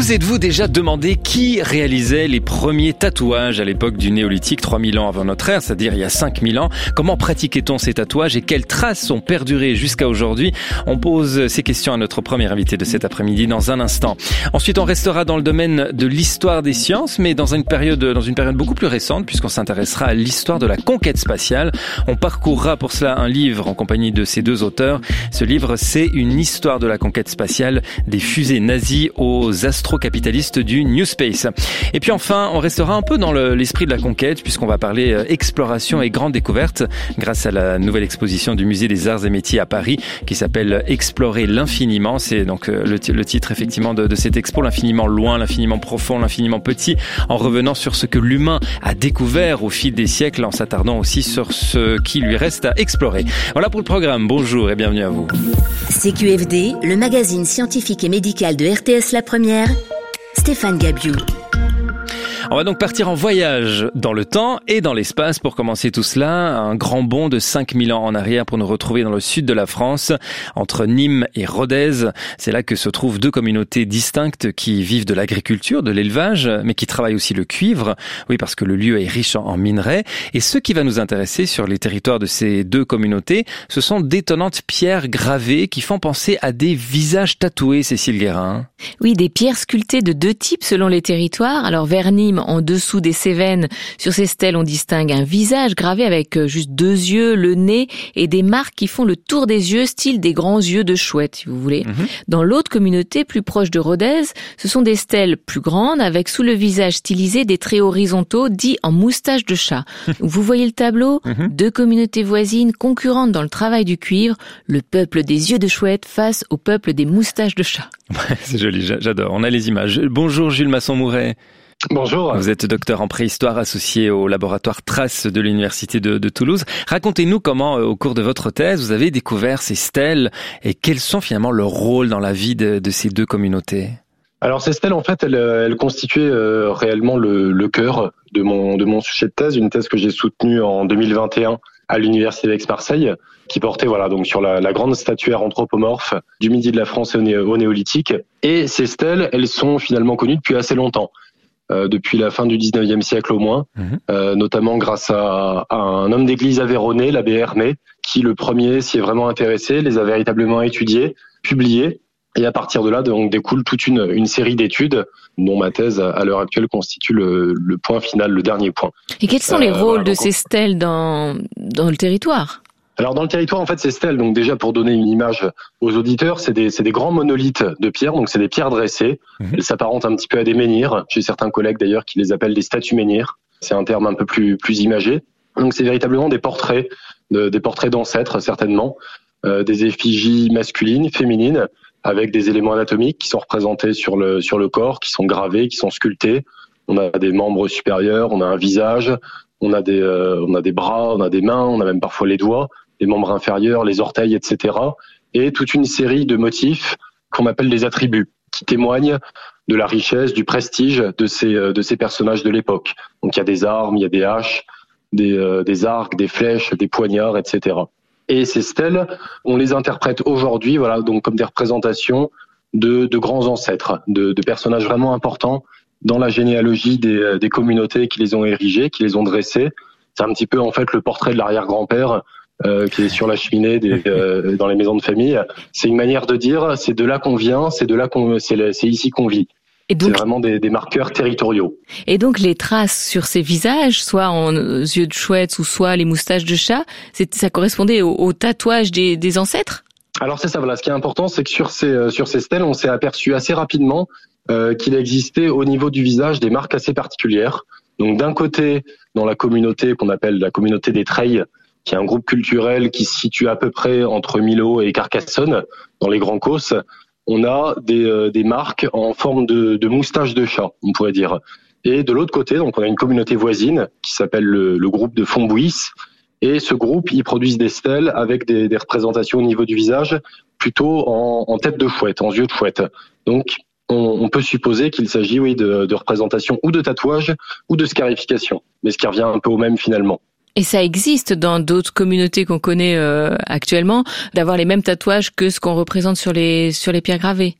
Vous êtes-vous déjà demandé qui réalisait les premiers tatouages à l'époque du néolithique, 3000 ans avant notre ère, c'est-à-dire il y a 5000 ans? Comment pratiquait-on ces tatouages et quelles traces ont perduré jusqu'à aujourd'hui? On pose ces questions à notre premier invité de cet après-midi dans un instant. Ensuite, on restera dans le domaine de l'histoire des sciences, mais dans une période beaucoup plus récente, puisqu'on s'intéressera à l'histoire de la conquête spatiale. On parcourra pour cela un livre en compagnie de ces deux auteurs. Ce livre, c'est une histoire de la conquête spatiale, des fusées nazies aux astrocapitalistes du New Space. Et puis enfin, on restera un peu dans l'esprit de la conquête, puisqu'on va parler exploration et grande découverte grâce à la nouvelle exposition du Musée des Arts et Métiers à Paris qui s'appelle Explorer l'infiniment. C'est donc le titre effectivement de cette expo, l'infiniment loin, l'infiniment profond, l'infiniment petit, en revenant sur ce que l'humain a découvert au fil des siècles, en s'attardant aussi sur ce qui lui reste à explorer. Voilà pour le programme. Bonjour et bienvenue à vous. CQFD, le magazine scientifique et médical de RTS La Première, Stéphane Gabiou. On va donc partir en voyage dans le temps et dans l'espace pour commencer tout cela. Un grand bond de 5000 ans en arrière pour nous retrouver dans le sud de la France, entre Nîmes et Rodez. C'est là que se trouvent deux communautés distinctes qui vivent de l'agriculture, de l'élevage, mais qui travaillent aussi le cuivre. Oui, parce que le lieu est riche en minerais. Et ce qui va nous intéresser sur les territoires de ces deux communautés, ce sont d'étonnantes pierres gravées qui font penser à des visages tatoués, Cécile Guérin. Oui, des pierres sculptées de deux types selon les territoires. Alors vers Nîmes, en dessous des Cévennes, sur ces stèles, on distingue un visage gravé avec juste deux yeux, le nez et des marques qui font le tour des yeux, style des grands yeux de chouette, si vous voulez. Dans l'autre communauté, plus proche de Rodez, ce sont des stèles plus grandes avec sous le visage stylisé des traits horizontaux dits en moustache de chat. Vous voyez le tableau? Deux communautés voisines concurrentes dans le travail du cuivre, le peuple des yeux de chouette face au peuple des moustaches de chat. Ouais, c'est joli, j'adore. On a les images. Bonjour Jules Masson-Mouret. Bonjour. Vous êtes docteur en préhistoire associé au laboratoire Trace de l'Université de Toulouse. Racontez-nous comment, au cours de votre thèse, vous avez découvert ces stèles et quels sont finalement leurs rôles dans la vie de ces deux communautés. Alors ces stèles, en fait, elles constituaient réellement le cœur de mon sujet de thèse, une thèse que j'ai soutenue en 2021 à l'Université d'Aix-Marseille, qui portait donc sur la grande statuaire anthropomorphe du midi de la France au néolithique. Et ces stèles, elles sont finalement connues depuis assez longtemps. Depuis la fin du 19e siècle au moins, notamment grâce à un homme d'église aveyronnais, l'abbé Hermé, qui le premier s'y est vraiment intéressé, les a véritablement étudiés, publiés, et à partir de là donc découle toute une série d'études dont ma thèse à l'heure actuelle constitue le point final, le dernier point. Et quels sont les rôles de ces stèles dans le territoire ? Alors dans le territoire, en fait, ces stèles, donc déjà pour donner une image aux auditeurs, c'est des grands monolithes de pierre, donc c'est des pierres dressées. Elles s'apparentent un petit peu à des menhirs. J'ai certains collègues d'ailleurs qui les appellent des statues menhirs. C'est un terme un peu plus imagé. Donc c'est véritablement des portraits d'ancêtres certainement, des effigies masculines, féminines, avec des éléments anatomiques qui sont représentés sur le corps, qui sont gravés, qui sont sculptés. On a des membres supérieurs, on a un visage, on a des bras, on a des mains, on a même parfois les doigts, les membres inférieurs, les orteils, etc. Et toute une série de motifs qu'on appelle des attributs, qui témoignent de la richesse, du prestige de ces personnages de l'époque. Donc il y a des armes, il y a des haches, des arcs, des flèches, des poignards, etc. Et ces stèles, on les interprète aujourd'hui, donc comme des représentations de grands ancêtres, de personnages vraiment importants dans la généalogie des communautés qui les ont érigées, qui les ont dressées. C'est un petit peu en fait le portrait de l'arrière-grand-père qui est sur la cheminée dans les maisons de famille. C'est une manière de dire, c'est de là qu'on vient, c'est ici qu'on vit. Et donc, c'est vraiment des marqueurs territoriaux. Et donc les traces sur ces visages, soit en yeux de chouette ou soit les moustaches de chat, ça correspondait au tatouage des ancêtres ? Alors c'est ça, voilà. Ce qui est important, c'est que sur ces stèles, on s'est aperçu assez rapidement qu'il existait au niveau du visage des marques assez particulières. Donc d'un côté, dans la communauté qu'on appelle la communauté des Treilles, qui est un groupe culturel qui se situe à peu près entre Millau et Carcassonne, dans les Grands Causses, on a des marques en forme de moustache de chat, on pourrait dire. Et de l'autre côté, donc on a une communauté voisine qui s'appelle le groupe de Fontbouis. Et ce groupe, ils produisent des stèles avec des représentations au niveau du visage, plutôt en tête de chouette, en yeux de chouette. Donc on peut supposer qu'il s'agit de représentations ou de tatouages ou de scarification, mais ce qui revient un peu au même finalement. Et ça existe dans d'autres communautés qu'on connaît actuellement, d'avoir les mêmes tatouages que ce qu'on représente sur les pierres gravées?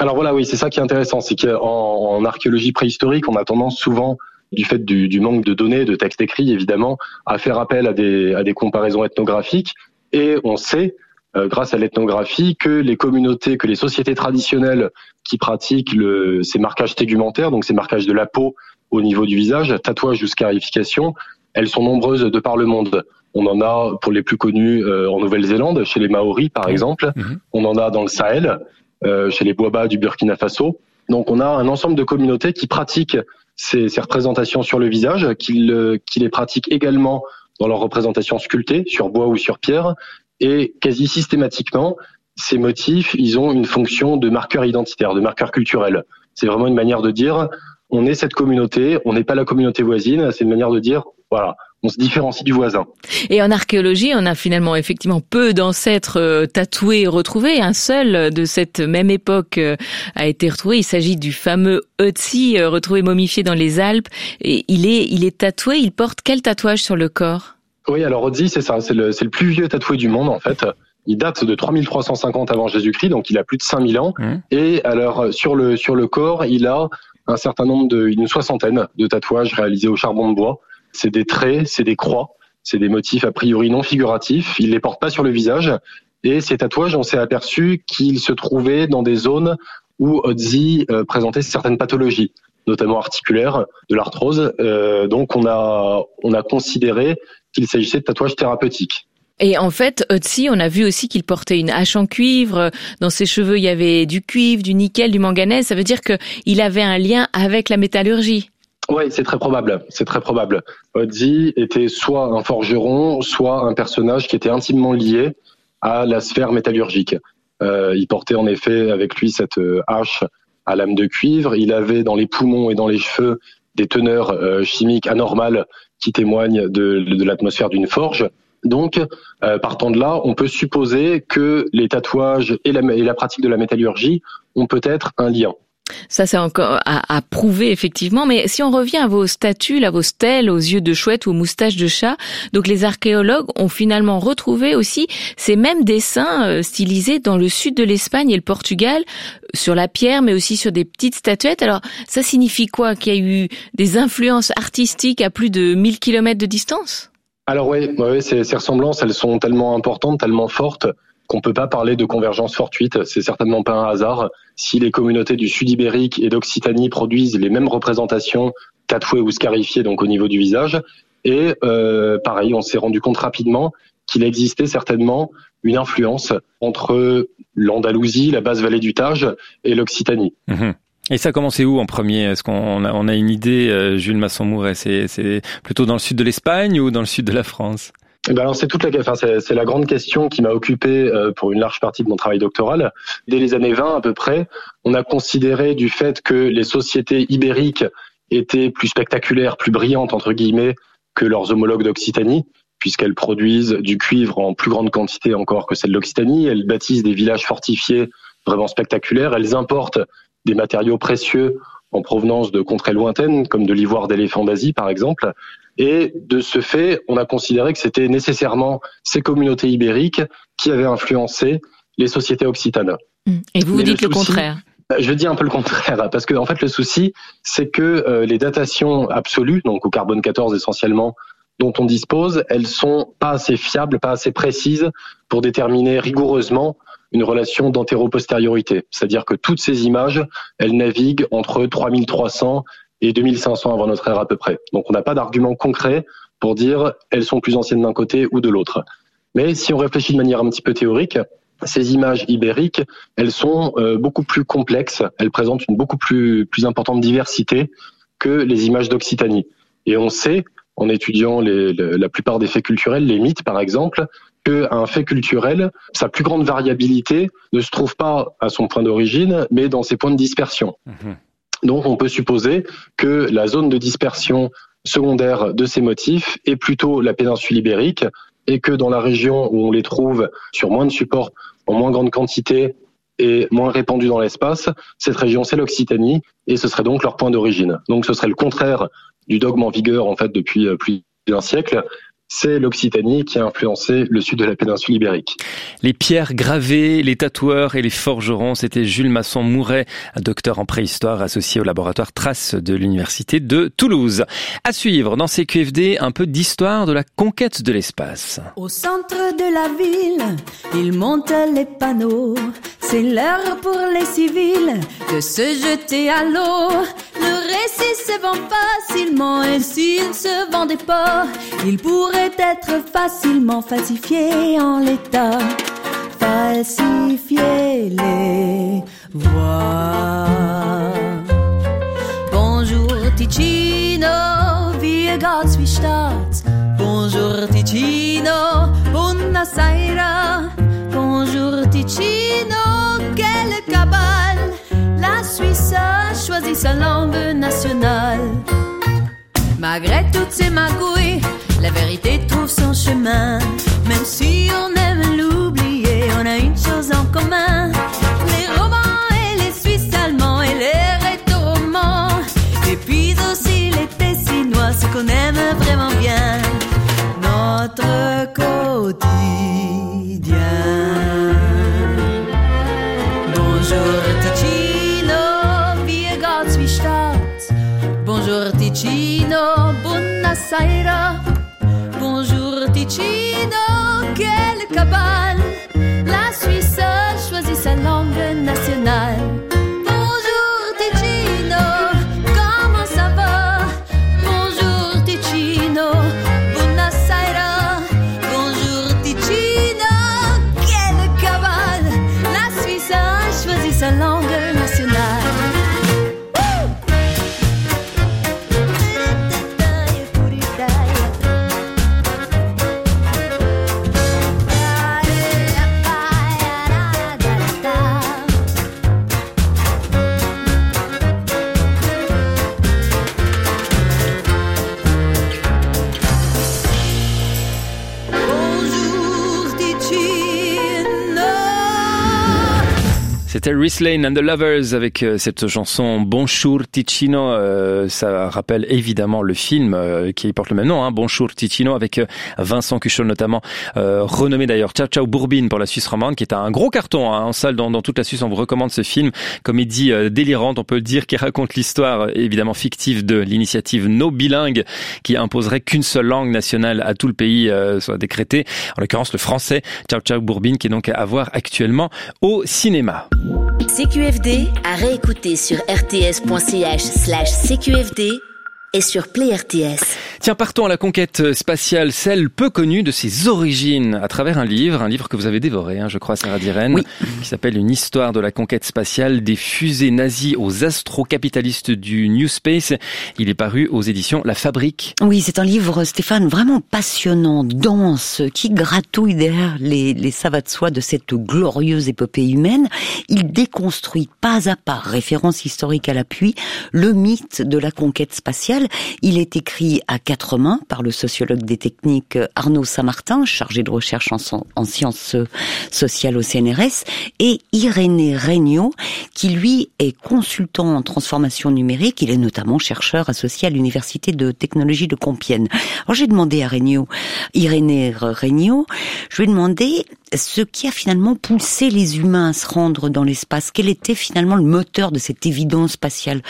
Alors voilà, oui, c'est ça qui est intéressant, c'est qu'en archéologie préhistorique, on a tendance souvent, du fait du manque de données, de textes écrits évidemment, à faire appel à des comparaisons ethnographiques, et on sait, grâce à l'ethnographie, que les sociétés traditionnelles qui pratiquent ces marquages tégumentaires, donc ces marquages de la peau au niveau du visage, tatouage ou scarification, elles sont nombreuses de par le monde. On en a, pour les plus connus, en Nouvelle-Zélande, chez les Maoris par exemple. On en a dans le Sahel, chez les Boaba du Burkina Faso. Donc on a un ensemble de communautés qui pratiquent ces représentations sur le visage, qui les pratiquent également dans leurs représentations sculptées, sur bois ou sur pierre. Et quasi systématiquement, ces motifs, ils ont une fonction de marqueur identitaire, de marqueur culturel. C'est vraiment une manière de dire, on est cette communauté, on n'est pas la communauté voisine. C'est une manière de dire, voilà, on se différencie du voisin. Et en archéologie, on a finalement effectivement peu d'ancêtres tatoués retrouvés. Un seul de cette même époque a été retrouvé. Il s'agit du fameux Ötzi, retrouvé momifié dans les Alpes. Et il est tatoué. Il porte quel tatouage sur le corps? Oui, alors Ötzi, c'est ça. C'est le plus vieux tatoué du monde, en fait. Il date de 3350 avant Jésus-Christ, donc il a plus de 5000 ans. Et alors, sur le corps, il a un certain nombre une soixantaine de tatouages réalisés au charbon de bois. C'est des traits, c'est des croix, c'est des motifs a priori non figuratifs. Il les porte pas sur le visage. Et ces tatouages, on s'est aperçu qu'ils se trouvaient dans des zones où Ötzi présentait certaines pathologies, notamment articulaires, de l'arthrose. Donc on a considéré qu'il s'agissait de tatouages thérapeutiques. Et en fait, Ötzi, on a vu aussi qu'il portait une hache en cuivre. Dans ses cheveux, il y avait du cuivre, du nickel, du manganèse. Ça veut dire qu'il avait un lien avec la métallurgie. Oui, c'est très probable. Ötzi était soit un forgeron, soit un personnage qui était intimement lié à la sphère métallurgique. Il portait en effet avec lui cette hache à lame de cuivre. Il avait dans les poumons et dans les cheveux des teneurs chimiques anormales qui témoignent de l'atmosphère d'une forge. Donc, partant de là, on peut supposer que les tatouages et la pratique de la métallurgie ont peut-être un lien. Ça, c'est encore à prouver, effectivement. Mais si on revient à vos statues, à vos stèles, aux yeux de chouette ou aux moustaches de chat, donc les archéologues ont finalement retrouvé aussi ces mêmes dessins stylisés dans le sud de l'Espagne et le Portugal, sur la pierre, mais aussi sur des petites statuettes. Alors, ça signifie quoi? Qu'il y a eu des influences artistiques à plus de 1000 kilomètres de distance? Alors oui, ces ressemblances, elles sont tellement importantes, tellement fortes, qu'on peut pas parler de convergence fortuite. C'est certainement pas un hasard. Si les communautés du Sud ibérique et d'Occitanie produisent les mêmes représentations tatouées ou scarifiées, donc au niveau du visage, et pareil, on s'est rendu compte rapidement qu'il existait certainement une influence entre l'Andalousie, la basse vallée du Tage, et l'Occitanie. Et ça a commencé où en premier? Est-ce qu'on a une idée, Jules Masson-Mouret? C'est plutôt dans le sud de l'Espagne ou dans le sud de la France? Alors c'est la grande question qui m'a occupé pour une large partie de mon travail doctoral. Dès les années 20 à peu près, on a considéré du fait que les sociétés ibériques étaient plus spectaculaires, plus brillantes entre guillemets que leurs homologues d'Occitanie, puisqu'elles produisent du cuivre en plus grande quantité encore que celle d'Occitanie. Elles bâtissent des villages fortifiés vraiment spectaculaires. Elles importent des matériaux précieux en provenance de contrées lointaines, comme de l'ivoire d'éléphant d'Asie par exemple. Et de ce fait, on a considéré que c'était nécessairement ces communautés ibériques qui avaient influencé les sociétés occitanes. Et vous dites le contraire? Je dis un peu le contraire, parce que en fait le souci, c'est que les datations absolues, donc au carbone 14 essentiellement, dont on dispose, elles sont pas assez fiables, pas assez précises pour déterminer rigoureusement une relation d'antéro-postériorité. C'est-à-dire que toutes ces images, elles naviguent entre 3300 et 2500 avant notre ère à peu près. Donc on n'a pas d'argument concret pour dire elles sont plus anciennes d'un côté ou de l'autre. Mais si on réfléchit de manière un petit peu théorique, ces images ibériques, elles sont beaucoup plus complexes, elles présentent une beaucoup plus importante diversité que les images d'Occitanie. Et on sait, en étudiant la plupart des faits culturels, les mythes par exemple, qu'un fait culturel, sa plus grande variabilité ne se trouve pas à son point d'origine, mais dans ses points de dispersion. Donc on peut supposer que la zone de dispersion secondaire de ces motifs est plutôt la péninsule ibérique, et que dans la région où on les trouve sur moins de supports, en moins grande quantité et moins répandus dans l'espace, cette région c'est l'Occitanie, et ce serait donc leur point d'origine. Donc ce serait le contraire du dogme en vigueur en fait depuis plus d'un siècle, c'est l'Occitanie qui a influencé le sud de la péninsule ibérique. Les pierres gravées, les tatoueurs et les forgerons, c'était Jules Masson-Mouret, un docteur en préhistoire associé au laboratoire Traces de l'Université de Toulouse. À suivre dans CQFD, un peu d'histoire de la conquête de l'espace. Au centre de la ville, ils montent les panneaux. C'est l'heure pour les civils de se jeter à l'eau. Le récit se vend facilement et s'il ne se vendait pas, il pourrait être facilement falsifié en l'état. Falsifier les voix. Bonjour Ticino, wie geht's, wie steht's? Bonjour Ticino, buonasera. Bonjour Ticino, quelle cabale. La Suisse a choisi sa langue nationale. Malgré toutes ces magouilles, la vérité trouve son chemin. Même si on aime l'oublier, on a une chose en commun. Les romans et les Suisses allemands et les rétro-romans. Et puis aussi les Tessinois, ce qu'on aime vraiment bien. Notre quotidien. Bonjour Ticino, wie geht's, wie steht's? Bonjour Ticino, buonasera. Bonjour Ticino, quelle cabale. La Suisse a choisi sa langue nationale. Bonjour Ticino, comment ça va? Bonjour Ticino, buonasera. Bonjour Ticino, quelle cabale. La Suisse a choisi sa langue nationale. C'était Rhys Lane and the Lovers avec cette chanson Bonjour Ticino. Ça rappelle évidemment le film qui porte le même nom, Bonjour Ticino, avec Vincent Cuchol notamment, renommé d'ailleurs Ciao Ciao Bourbine pour la Suisse romande, qui est un gros carton en salle dans toute la Suisse. On vous recommande ce film, comédie délirante, on peut le dire, qui raconte l'histoire évidemment fictive de l'initiative No Bilingue, qui imposerait qu'une seule langue nationale à tout le pays soit décrétée, en l'occurrence le français. Ciao Ciao Bourbine, qui est donc à voir actuellement au cinéma. CQFD à réécouter sur rts.ch/CQFD et sur Play RTS. Tiens, partons à la conquête spatiale, celle peu connue de ses origines, à travers un livre que vous avez dévoré, je crois, Sarah Diren, oui, qui s'appelle Une histoire de la conquête spatiale, des fusées nazies aux astrocapitalistes du New Space. Il est paru aux éditions La Fabrique. Oui, c'est un livre, Stéphane, vraiment passionnant, dense, qui gratouille derrière les savates soies de cette glorieuse épopée humaine. Il déconstruit pas à pas, référence historique à l'appui, le mythe de la conquête spatiale. Il est écrit à 4 mains par le sociologue des techniques Arnaud Saint-Martin, chargé de recherche en sciences sociales au CNRS, et Irénée Regnault, qui lui est consultant en transformation numérique. Il est notamment chercheur associé à l'Université de technologie de Compiègne. Alors j'ai demandé à Irénée Regnault, je lui ai demandé ce qui a finalement poussé les humains à se rendre dans l'espace. Quel était finalement le moteur de cette évidence spatiale?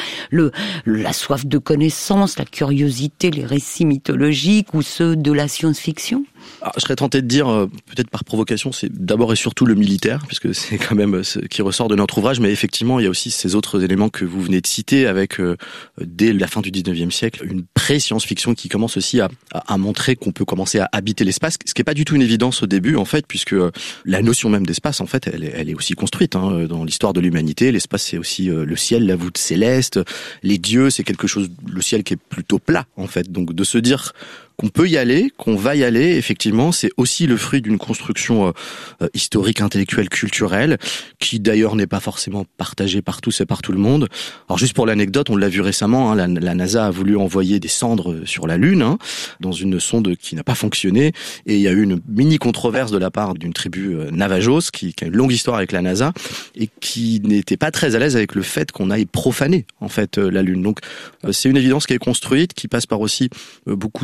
La soif de connaissance, la curiosité, les récits mythologiques ou ceux de la science-fiction? Je serais tenté de dire, peut-être par provocation, c'est d'abord et surtout le militaire, puisque c'est quand même ce qui ressort de notre ouvrage, mais effectivement, il y a aussi ces autres éléments que vous venez de citer, avec, dès la fin du 19e siècle, une pré-science-fiction qui commence aussi à montrer qu'on peut commencer à habiter l'espace, ce qui n'est pas du tout une évidence au début, en fait, puisque la notion même d'espace, en fait, elle est aussi construite dans l'histoire de l'humanité. L'espace, c'est aussi le ciel, la voûte céleste, les dieux, c'est quelque chose, le ciel qui est plutôt plat, en fait. Donc, de se dire qu'on peut y aller, qu'on va y aller, effectivement, c'est aussi le fruit d'une construction historique, intellectuelle, culturelle, qui d'ailleurs n'est pas forcément partagée par tous et par tout le monde. Alors juste pour l'anecdote, on l'a vu récemment, la NASA a voulu envoyer des cendres sur la Lune, dans une sonde qui n'a pas fonctionné, et il y a eu une mini controverse de la part d'une tribu Navajos, qui a une longue histoire avec la NASA, et qui n'était pas très à l'aise avec le fait qu'on aille profaner, en fait, la Lune. Donc c'est une évidence qui est construite, qui passe par aussi beaucoup de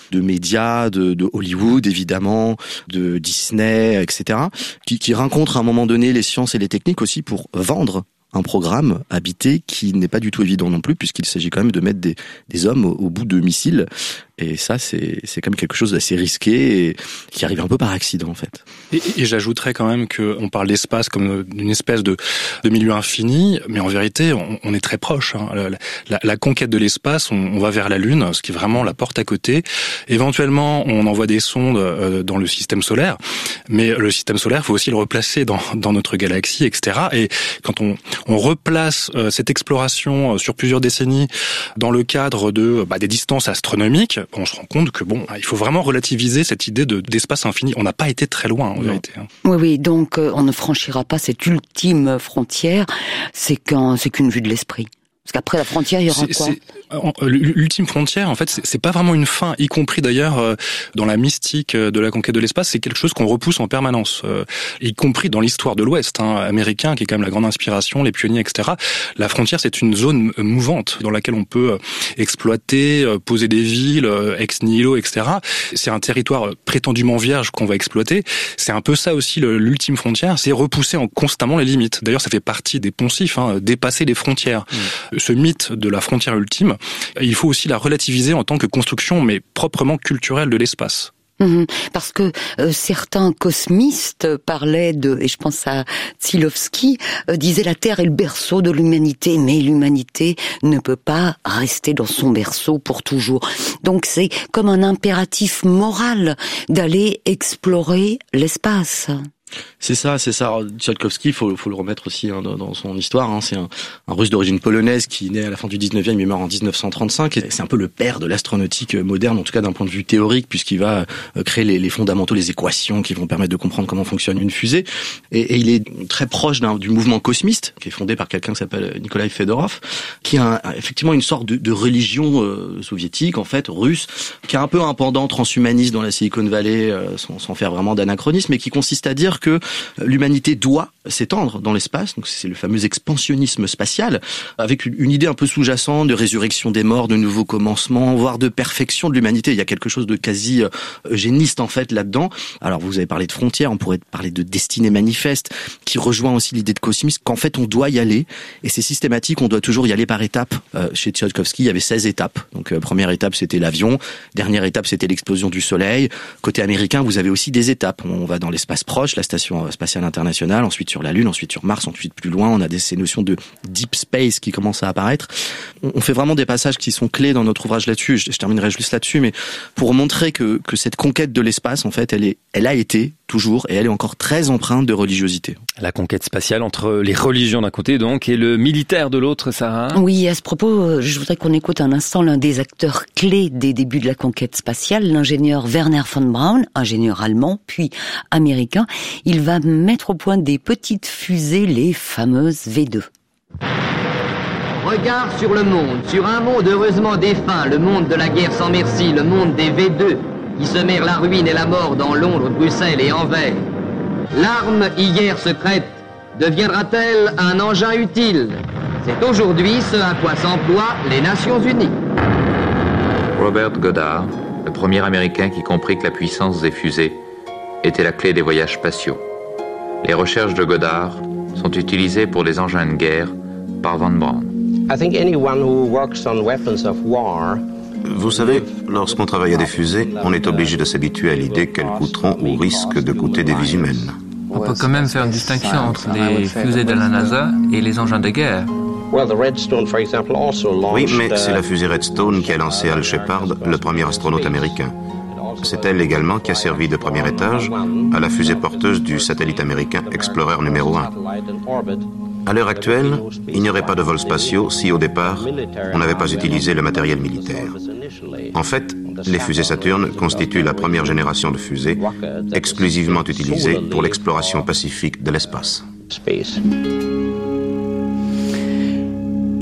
de médias, de Hollywood évidemment, de Disney, etc., qui rencontrent à un moment donné les sciences et les techniques aussi pour vendre un programme habité qui n'est pas du tout évident non plus, puisqu'il s'agit quand même de mettre des hommes au bout de missiles. Et ça, c'est quand même quelque chose d'assez risqué et qui arrive un peu par accident, en fait. Et j'ajouterais quand même qu'on parle d'espace comme d'une espèce de milieu infini, mais en vérité, on est très proche. Hein. La conquête de l'espace, on va vers la Lune, ce qui est vraiment la porte à côté. Éventuellement, on envoie des sondes dans le système solaire, mais le système solaire, il faut aussi le replacer dans notre galaxie, etc. Et quand on replace cette exploration sur plusieurs décennies dans le cadre des distances astronomiques, on se rend compte que il faut vraiment relativiser cette idée d'espace infini. On n'a pas été très loin en vérité. Oui, donc on ne franchira pas cette ultime frontière. C'est qu'une vue de l'esprit. Parce qu'après la frontière, il y aura quoi ? L'ultime frontière, en fait, c'est pas vraiment une fin, y compris d'ailleurs dans la mystique de la conquête de l'espace, c'est quelque chose qu'on repousse en permanence, y compris dans l'histoire de l'Ouest américain, qui est quand même la grande inspiration, les pionniers, etc. La frontière, c'est une zone mouvante dans laquelle on peut exploiter, poser des villes, ex nihilo, etc. C'est un territoire prétendument vierge qu'on va exploiter. C'est un peu ça aussi l'ultime frontière, c'est repousser constamment les limites. D'ailleurs, ça fait partie des poncifs, dépasser les frontières. Ce mythe de la frontière ultime, il faut aussi la relativiser en tant que construction, mais proprement culturelle de l'espace. Parce que certains cosmistes parlaient et je pense à Tsiolkovsky, disaient la Terre est le berceau de l'humanité, mais l'humanité ne peut pas rester dans son berceau pour toujours. Donc c'est comme un impératif moral d'aller explorer l'espace. C'est ça. Tsiolkovsky, faut le remettre aussi dans son histoire. C'est un Russe d'origine polonaise qui naît à la fin du 19e, il meurt en 1935. Et c'est un peu le père de l'astronautique moderne, en tout cas d'un point de vue théorique, puisqu'il va créer les fondamentaux, les équations qui vont permettre de comprendre comment fonctionne une fusée. Et il est très proche du mouvement cosmiste, qui est fondé par quelqu'un qui s'appelle Nikolai Fedorov, qui a effectivement une sorte de religion soviétique, en fait, russe, qui a un peu un pendant transhumaniste dans la Silicon Valley, sans faire vraiment d'anachronisme, mais qui consiste à dire que l'humanité doit s'étendre dans l'espace, donc c'est le fameux expansionnisme spatial, avec une idée un peu sous-jacente de résurrection des morts, de nouveaux commencements, voire de perfection de l'humanité. Il y a quelque chose de quasi eugéniste en fait là-dedans. Alors vous avez parlé de frontières, on pourrait parler de destinée manifeste, qui rejoint aussi l'idée de cosmisme, qu'en fait on doit y aller, et c'est systématique, on doit toujours y aller par étapes. Chez Tsiolkovsky, il y avait 16 étapes. Donc première étape c'était l'avion, dernière étape c'était l'explosion du soleil. Côté américain, vous avez aussi des étapes. On va dans l'espace proche, la station spatiale internationale, ensuite sur la Lune, ensuite sur Mars, ensuite plus loin, on a ces notions de deep space qui commencent à apparaître. On fait vraiment des passages qui sont clés dans notre ouvrage là-dessus. Je terminerai juste là-dessus, mais pour montrer que cette conquête de l'espace, en fait, elle a été toujours, et elle est encore très empreinte de religiosité. La conquête spatiale entre les religions d'un côté, donc, et le militaire de l'autre, Sarah. Oui, à ce propos, je voudrais qu'on écoute un instant l'un des acteurs clés des débuts de la conquête spatiale, l'ingénieur Wernher von Braun, ingénieur allemand, puis américain. Il va mettre au point des petites fusées, les fameuses V2. Regard sur le monde, sur un monde heureusement défunt, le monde de la guerre sans merci, le monde des V2, qui semèrent la ruine et la mort dans Londres, Bruxelles et Anvers. L'arme hier secrète deviendra-t-elle un engin utile? C'est aujourd'hui ce à quoi s'emploient les Nations Unies. Robert Goddard, le premier Américain qui comprit que la puissance des fusées était la clé des voyages spatiaux. Les recherches de Goddard sont utilisées pour des engins de guerre par Von Braun. Vous savez, lorsqu'on travaille à des fusées, on est obligé de s'habituer à l'idée qu'elles coûteront ou risquent de coûter des vies humaines. On peut quand même faire une distinction entre les fusées de la NASA et les engins de guerre. Oui, mais c'est la fusée Redstone qui a lancé Al Shepard, le premier astronaute américain. C'est elle également qui a servi de premier étage à la fusée porteuse du satellite américain Explorer numéro 1. À l'heure actuelle, il n'y aurait pas de vols spatiaux si, au départ, on n'avait pas utilisé le matériel militaire. En fait, les fusées Saturne constituent la première génération de fusées exclusivement utilisées pour l'exploration pacifique de l'espace.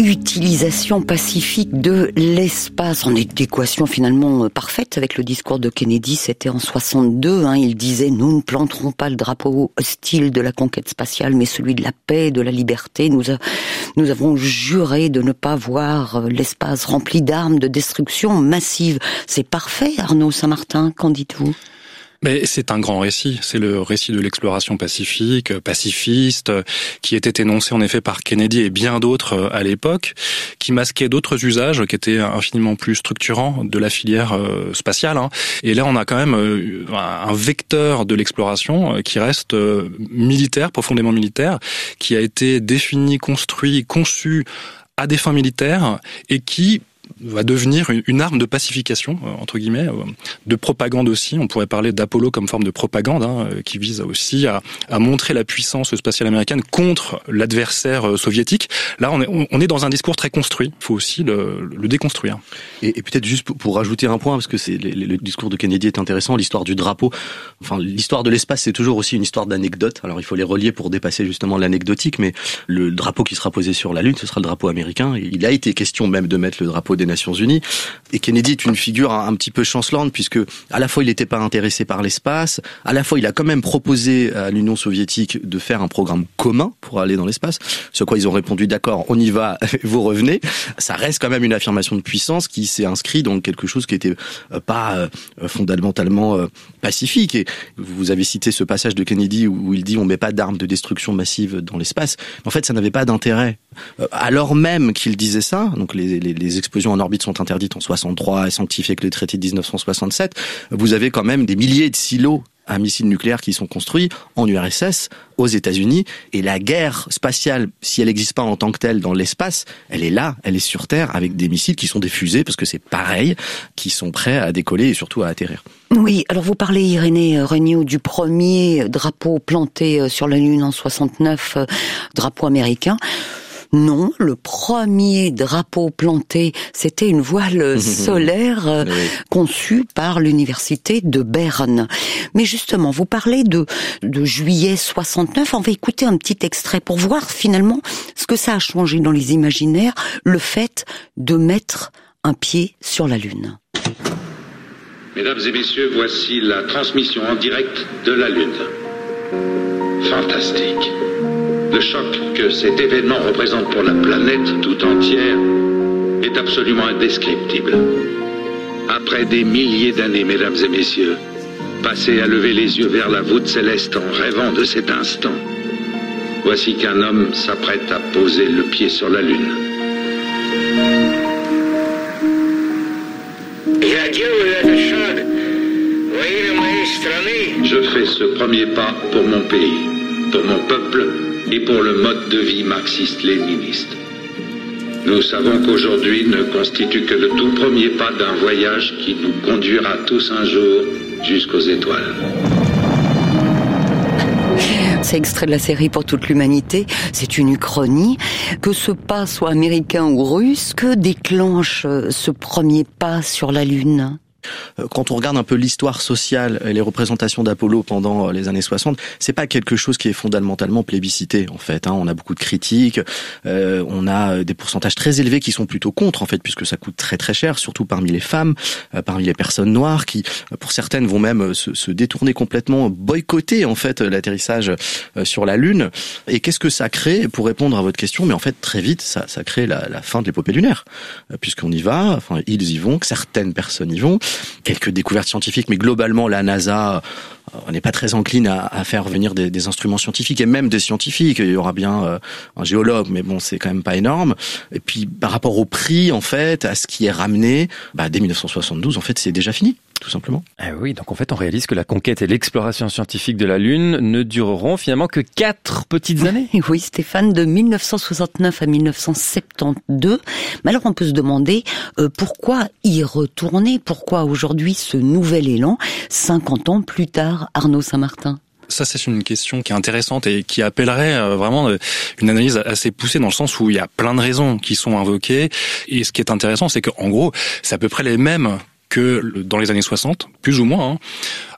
utilisation pacifique de l'espace, en équation finalement parfaite avec le discours de Kennedy, c'était en 62, il disait « Nous ne planterons pas le drapeau hostile de la conquête spatiale, mais celui de la paix, de la liberté. Nous avons juré de ne pas voir l'espace rempli d'armes de destruction massive. » C'est parfait, Arnaud Saint-Martin, qu'en dites-vous ? Mais c'est un grand récit, c'est le récit de l'exploration pacifique, pacifiste, qui était énoncé en effet par Kennedy et bien d'autres à l'époque, qui masquait d'autres usages qui étaient infiniment plus structurants de la filière spatiale. Et là, on a quand même un vecteur de l'exploration qui reste militaire, profondément militaire, qui a été défini, construit, conçu à des fins militaires et qui va devenir une arme de pacification, entre guillemets, de propagande aussi. On pourrait parler d'Apollo comme forme de propagande, qui vise aussi à montrer la puissance spatiale américaine contre l'adversaire soviétique. Là, on est dans un discours très construit. Il faut aussi le déconstruire. Et peut-être juste pour rajouter un point, parce que le discours de Kennedy est intéressant, l'histoire du drapeau. Enfin, l'histoire de l'espace, c'est toujours aussi une histoire d'anecdotes. Alors, il faut les relier pour dépasser justement l'anecdotique, mais le drapeau qui sera posé sur la Lune, ce sera le drapeau américain. Il a été question même de mettre le drapeau des Nations Unies. Et Kennedy est une figure un petit peu chancelante, puisque à la fois il n'était pas intéressé par l'espace, à la fois il a quand même proposé à l'Union soviétique de faire un programme commun pour aller dans l'espace, ce quoi ils ont répondu d'accord, on y va, vous revenez. Ça reste quand même une affirmation de puissance qui s'est inscrit dans quelque chose qui était pas fondamentalement pacifique. Et vous avez cité ce passage de Kennedy où il dit on met pas d'armes de destruction massive dans l'espace. En fait, ça n'avait pas d'intérêt. Alors même qu'il disait ça, donc les explosions en orbite sont interdites en 63 et sanctifiées avec le traité de 1967, vous avez quand même des milliers de silos à missiles nucléaires qui sont construits en URSS, aux États-Unis, et la guerre spatiale, si elle n'existe pas en tant que telle dans l'espace, elle est là, elle est sur Terre, avec des missiles qui sont des fusées, parce que c'est pareil, qui sont prêts à décoller et surtout à atterrir. Oui, alors vous parlez, Irénée Regnault, du premier drapeau planté sur la Lune en 69, drapeau américain. Non, le premier drapeau planté, c'était une voile solaire conçue par l'université de Berne. Mais justement, vous parlez de juillet 69, on va écouter un petit extrait pour voir finalement ce que ça a changé dans les imaginaires, le fait de mettre un pied sur la Lune. Mesdames et messieurs, voici la transmission en direct de la Lune. Fantastique. Le choc que cet événement représente pour la planète tout entière est absolument indescriptible. Après des milliers d'années, mesdames et messieurs, passés à lever les yeux vers la voûte céleste en rêvant de cet instant, voici qu'un homme s'apprête à poser le pied sur la Lune. Je fais ce premier pas pour mon pays, pour mon peuple, et pour le mode de vie marxiste-léniniste. Nous savons qu'aujourd'hui ne constitue que le tout premier pas d'un voyage qui nous conduira tous un jour jusqu'aux étoiles. C'est extrait de la série Pour toute l'humanité, c'est une uchronie. Que ce pas soit américain ou russe, que déclenche ce premier pas sur la Lune ? Quand on regarde un peu l'histoire sociale et les représentations d'Apollo pendant les années 60, c'est pas quelque chose qui est fondamentalement plébiscité en fait. On a beaucoup de critiques, on a des pourcentages très élevés qui sont plutôt contre en fait, puisque ça coûte très très cher, surtout parmi les femmes, parmi les personnes noires, qui pour certaines vont même se détourner complètement, boycotter en fait l'atterrissage sur la Lune. Et qu'est-ce que ça crée? Pour répondre à votre question, mais en fait très vite ça crée la fin de l'épopée lunaire, puisqu'on y va, enfin ils y vont, que certaines personnes y vont. Quelques découvertes scientifiques, mais globalement, la NASA n'est pas très encline à faire venir des instruments scientifiques et même des scientifiques. Il y aura bien un géologue, mais bon, c'est quand même pas énorme. Et puis, par rapport au prix, en fait, à ce qui est ramené, dès 1972, en fait, c'est déjà fini. Tout simplement. Ah oui, donc en fait, on réalise que la conquête et l'exploration scientifique de la Lune ne dureront finalement que 4 petites années. Oui, Stéphane, de 1969 à 1972. Mais alors, on peut se demander pourquoi y retourner? Pourquoi aujourd'hui ce nouvel élan, 50 ans plus tard, Arnaud Saint-Martin? Ça, c'est une question qui est intéressante et qui appellerait vraiment une analyse assez poussée dans le sens où il y a plein de raisons qui sont invoquées. Et ce qui est intéressant, c'est qu'en gros, c'est à peu près les mêmes que dans les années 60, plus ou moins.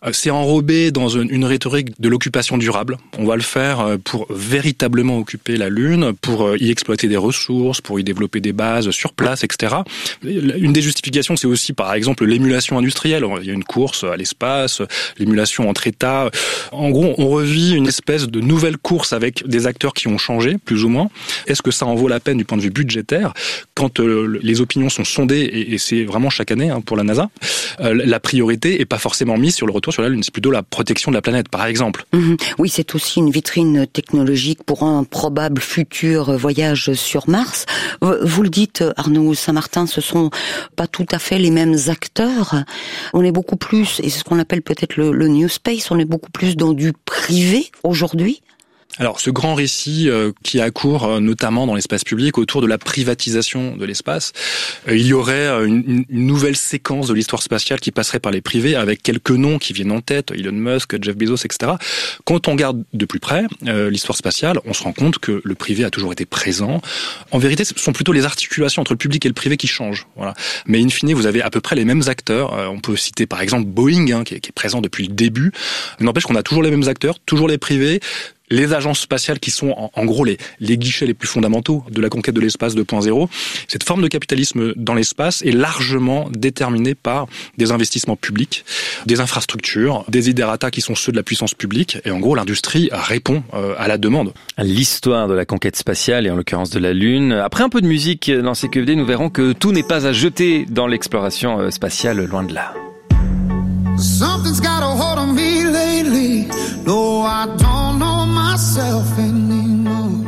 C'est enrobé dans une rhétorique de l'occupation durable. On va le faire pour véritablement occuper la Lune, pour y exploiter des ressources, pour y développer des bases sur place, etc. Une des justifications, c'est aussi, par exemple, l'émulation industrielle. Il y a une course à l'espace, l'émulation entre États. En gros, on revit une espèce de nouvelle course avec des acteurs qui ont changé, plus ou moins. Est-ce que ça en vaut la peine du point de vue budgétaire? Quand les opinions sont sondées, et c'est vraiment chaque année pour la NASA, la priorité est pas forcément mise sur le retour sur la Lune. C'est plutôt la protection de la planète, par exemple. Oui, c'est aussi une vitrine technologique pour un probable futur voyage sur Mars. Vous le dites, Arnaud Saint-Martin, ce sont pas tout à fait les mêmes acteurs. On est beaucoup plus, et c'est ce qu'on appelle peut-être le New Space, on est beaucoup plus dans du privé aujourd'hui. Alors, ce grand récit qui accourt notamment dans l'espace public autour de la privatisation de l'espace, il y aurait une nouvelle séquence de l'histoire spatiale qui passerait par les privés avec quelques noms qui viennent en tête, Elon Musk, Jeff Bezos, etc. Quand on regarde de plus près l'histoire spatiale, on se rend compte que le privé a toujours été présent. En vérité, ce sont plutôt les articulations entre le public et le privé qui changent. Voilà. Mais in fine, vous avez à peu près les mêmes acteurs. On peut citer par exemple Boeing, qui est présent depuis le début. N'empêche qu'on a toujours les mêmes acteurs, toujours les privés, les agences spatiales qui sont en gros les guichets les plus fondamentaux de la conquête de l'espace 2.0. Cette forme de capitalisme dans l'espace est largement déterminée par des investissements publics, des infrastructures, des desiderata qui sont ceux de la puissance publique. Et en gros, l'industrie répond à la demande. L'histoire de la conquête spatiale et en l'occurrence de la Lune. Après un peu de musique dans CQFD, nous verrons que tout n'est pas à jeter dans l'exploration spatiale, loin de là. Something's got a hold on me lately. No, I don't know myself anymore.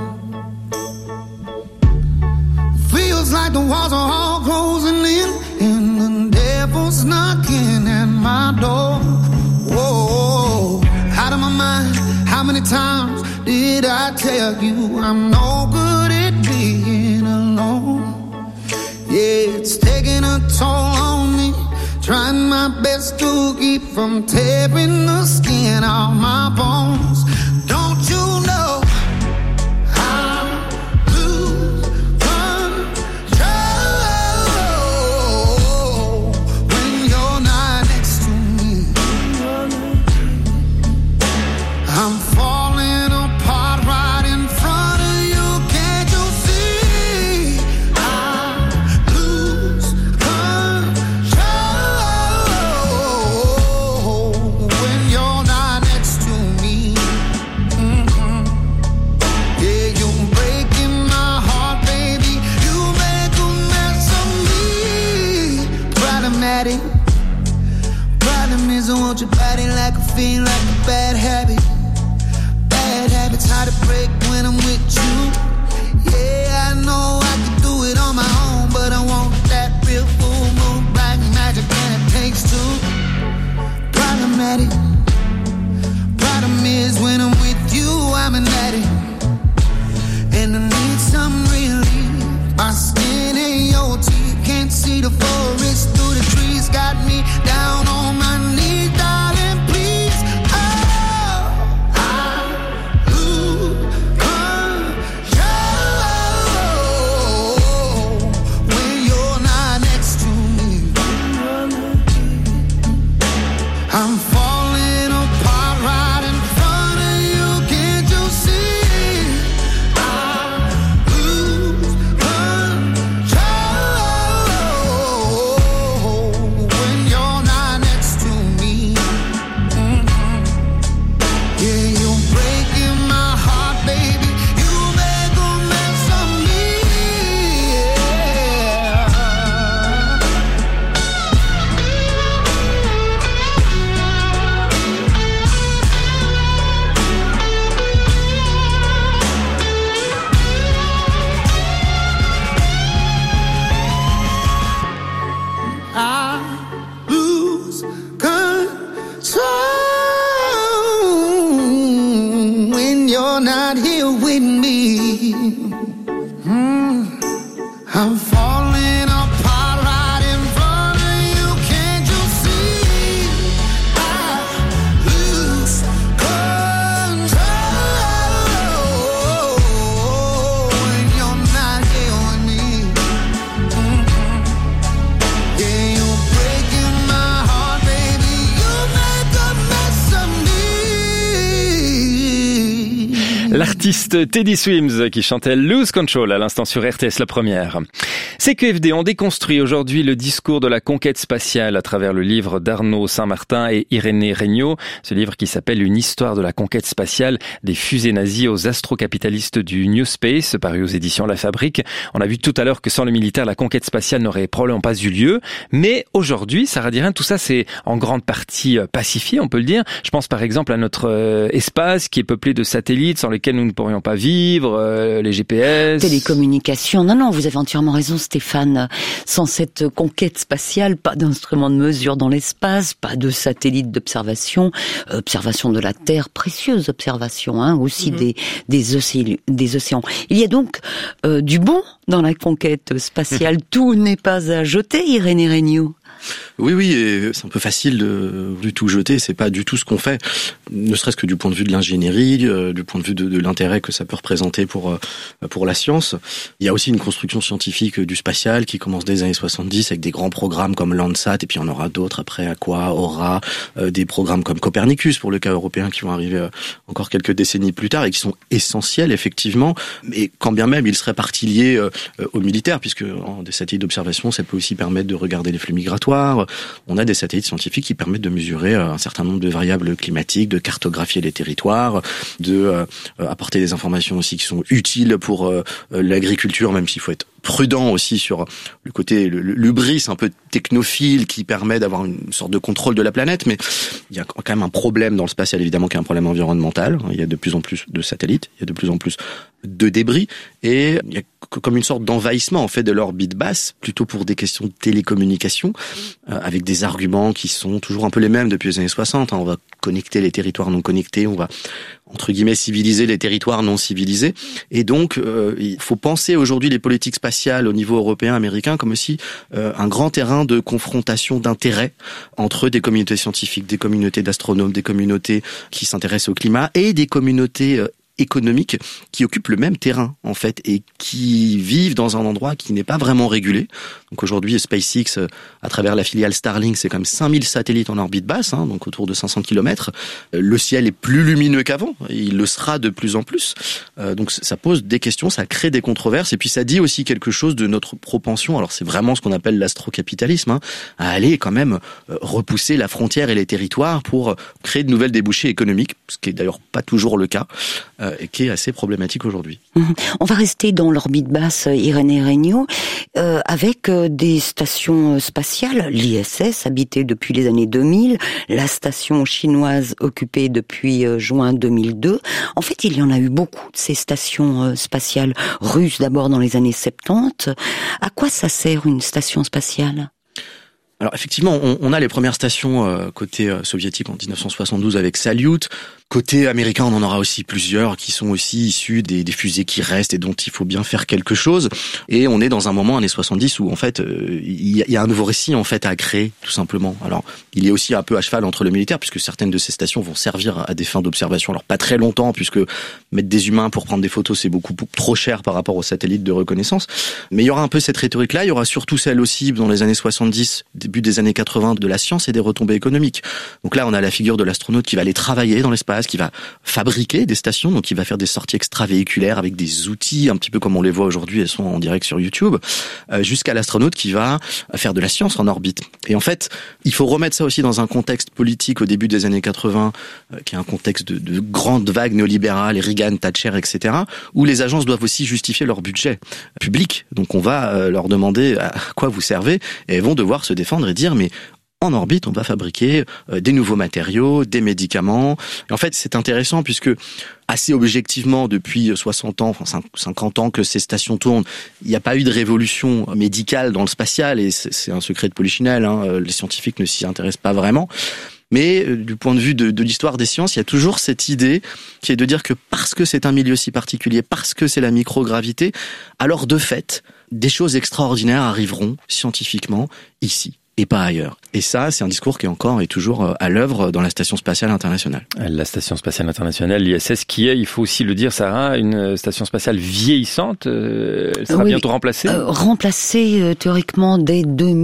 Feels like the walls are all closing in and the devil's knocking at my door. Whoa, out of my mind. How many times did I tell you I'm no good at being alone? Yeah, it's taking a toll on me. Trying my best to keep from tearing the skin off my bones. Don't you know I lose control when you're not next to me? I'm falling apart right in front of you. Can't you see? I lose control when you're not next to me. Yeah, you're breaking my heart, baby. You make a mess of me. Problematic. Problem is I want your body like a fiend, like a bad habit. Bad habits hard to break when I'm with you. Yeah, I know I can do it on my own, but I want that real full moon, black magic, and it takes two. Problematic. Problem is when I'm with you, I'm an addict, and I need some relief. My skin and your teeth can't see the forest through the trees. Got me down on my knees, darling, please. Oh, I lose control when you're not next to me. I'm falling apart right in front of you. Can't you see? I lose control when you're not next to me. Yeah, you're breaking my heart, baby. You make a mess of me. Yeah. I lose control when you're not here with me. I'm falling apart right in front of you. Can't you see? I lose control when you're not here with me. Yeah, you're breaking my heart, baby. L'artiste Teddy Swims qui chantait Lose Control à l'instant sur RTS La Première. CQFD, on déconstruit aujourd'hui le discours de la conquête spatiale à travers le livre d'Arnaud Saint-Martin et Irénée Regnault. Ce livre qui s'appelle Une histoire de la conquête spatiale des fusées nazies aux astrocapitalistes du New Space, paru aux éditions La Fabrique. On a vu tout à l'heure que sans le militaire, la conquête spatiale n'aurait probablement pas eu lieu. Mais aujourd'hui, Sarah Dirin, tout ça c'est en grande partie pacifié, on peut le dire. Je pense par exemple à notre espace qui est peuplé de satellites sans lesquels nous ne pourrions pas vivre, les GPS. Télécommunications. Non, vous avez entièrement raison, Stéphane. Sans cette conquête spatiale, pas d'instruments de mesure dans l'espace, pas de satellites d'observation, observation de la Terre, précieuse observation, aussi des océans. Il y a donc du bon dans la conquête spatiale. Tout n'est pas à jeter, Irénée Regnault. Oui, et c'est un peu facile de tout jeter, c'est pas du tout ce qu'on fait, ne serait-ce que du point de vue de l'ingénierie, du point de vue de l'intérêt que ça peut représenter pour la science. Il y a aussi une construction scientifique du spatial qui commence dès les années 70 avec des grands programmes comme Landsat, et puis on aura d'autres après, Aqua, Aura, des programmes comme Copernicus pour le cas européen qui vont arriver encore quelques décennies plus tard et qui sont essentiels effectivement, mais quand bien même ils seraient partie liés aux militaires, puisque des satellites d'observation ça peut aussi permettre de regarder les flux migratoires. On a des satellites scientifiques qui permettent de mesurer un certain nombre de variables climatiques, de cartographier les territoires, de apporter des informations aussi qui sont utiles pour l'agriculture, même s'il faut être prudent aussi sur le côté l'hubris un peu technophile qui permet d'avoir une sorte de contrôle de la planète, mais il y a quand même un problème dans le spatial évidemment qui est un problème environnemental. Il y a de plus en plus de satellites, il y a de plus en plus de débris et il y a comme une sorte d'envahissement en fait de l'orbite basse, plutôt pour des questions de télécommunication, avec des arguments qui sont toujours un peu les mêmes depuis les années 60. On va connecter les territoires non connectés, on va entre guillemets civiliser les territoires non civilisés, et donc il faut penser aujourd'hui les politiques spatiales au niveau européen, américain, comme aussi un grand terrain de confrontation d'intérêts entre des communautés scientifiques, des communautés d'astronomes, des communautés qui s'intéressent au climat et des communautés économiques qui occupent le même terrain en fait et qui vivent dans un endroit qui n'est pas vraiment régulé. Donc aujourd'hui SpaceX à travers la filiale Starlink, c'est quand même 5000 satellites en orbite basse, donc autour de 500 km. Le ciel est plus lumineux qu'avant, il le sera de plus en plus. Donc ça pose des questions, ça crée des controverses et puis ça dit aussi quelque chose de notre propension, alors c'est vraiment ce qu'on appelle l'astrocapitalisme, à aller quand même repousser la frontière et les territoires pour créer de nouvelles débouchés économiques, ce qui est d'ailleurs pas toujours le cas. Et qui est assez problématique aujourd'hui. On va rester dans l'orbite basse, Irénée Regnault, avec des stations spatiales, l'ISS habitée depuis les années 2000, la station chinoise occupée depuis juin 2002. En fait, il y en a eu beaucoup de ces stations spatiales russes d'abord dans les années 70. À quoi ça sert une station spatiale ? Alors effectivement, on a les premières stations côté soviétique en 1972 avec Salyut. Côté américain, on en aura aussi plusieurs qui sont aussi issus des fusées qui restent et dont il faut bien faire quelque chose. Et on est dans un moment, années 70, où en fait, il y a un nouveau récit en fait à créer, tout simplement. Alors, il est aussi un peu à cheval entre le militaire, puisque certaines de ces stations vont servir à des fins d'observation. Alors pas très longtemps, puisque mettre des humains pour prendre des photos, c'est beaucoup trop cher par rapport aux satellites de reconnaissance. Mais il y aura un peu cette rhétorique-là. Il y aura surtout celle aussi dans les années 70, début des années 80, de la science et des retombées économiques. Donc là, on a la figure de l'astronaute qui va aller travailler dans l'espace, qui va fabriquer des stations, donc qui va faire des sorties extravéhiculaires avec des outils, un petit peu comme on les voit aujourd'hui, elles sont en direct sur YouTube, jusqu'à l'astronaute qui va faire de la science en orbite. Et en fait, il faut remettre ça aussi dans un contexte politique au début des années 80, qui est un contexte de grandes vagues néolibérales, Reagan, Thatcher, etc., où les agences doivent aussi justifier leur budget public. Donc on va leur demander à quoi vous servez, et elles vont devoir se défendre et dire mais en orbite, on va fabriquer des nouveaux matériaux, des médicaments. Et en fait, c'est intéressant puisque assez objectivement, depuis 60 ans, enfin 50 ans que ces stations tournent, il n'y a pas eu de révolution médicale dans le spatial et c'est un secret de polichinelle. Les scientifiques ne s'y intéressent pas vraiment. Mais du point de vue de l'histoire des sciences, il y a toujours cette idée qui est de dire que parce que c'est un milieu si particulier, parce que c'est la microgravité, alors de fait, des choses extraordinaires arriveront scientifiquement ici. et pas ailleurs. Et ça, c'est un discours qui est toujours à l'œuvre dans la Station Spatiale Internationale. La Station Spatiale Internationale, l'ISS, qui est, il faut aussi le dire, Sarah, une station spatiale vieillissante. Elle sera bientôt remplacée. Remplacée théoriquement dès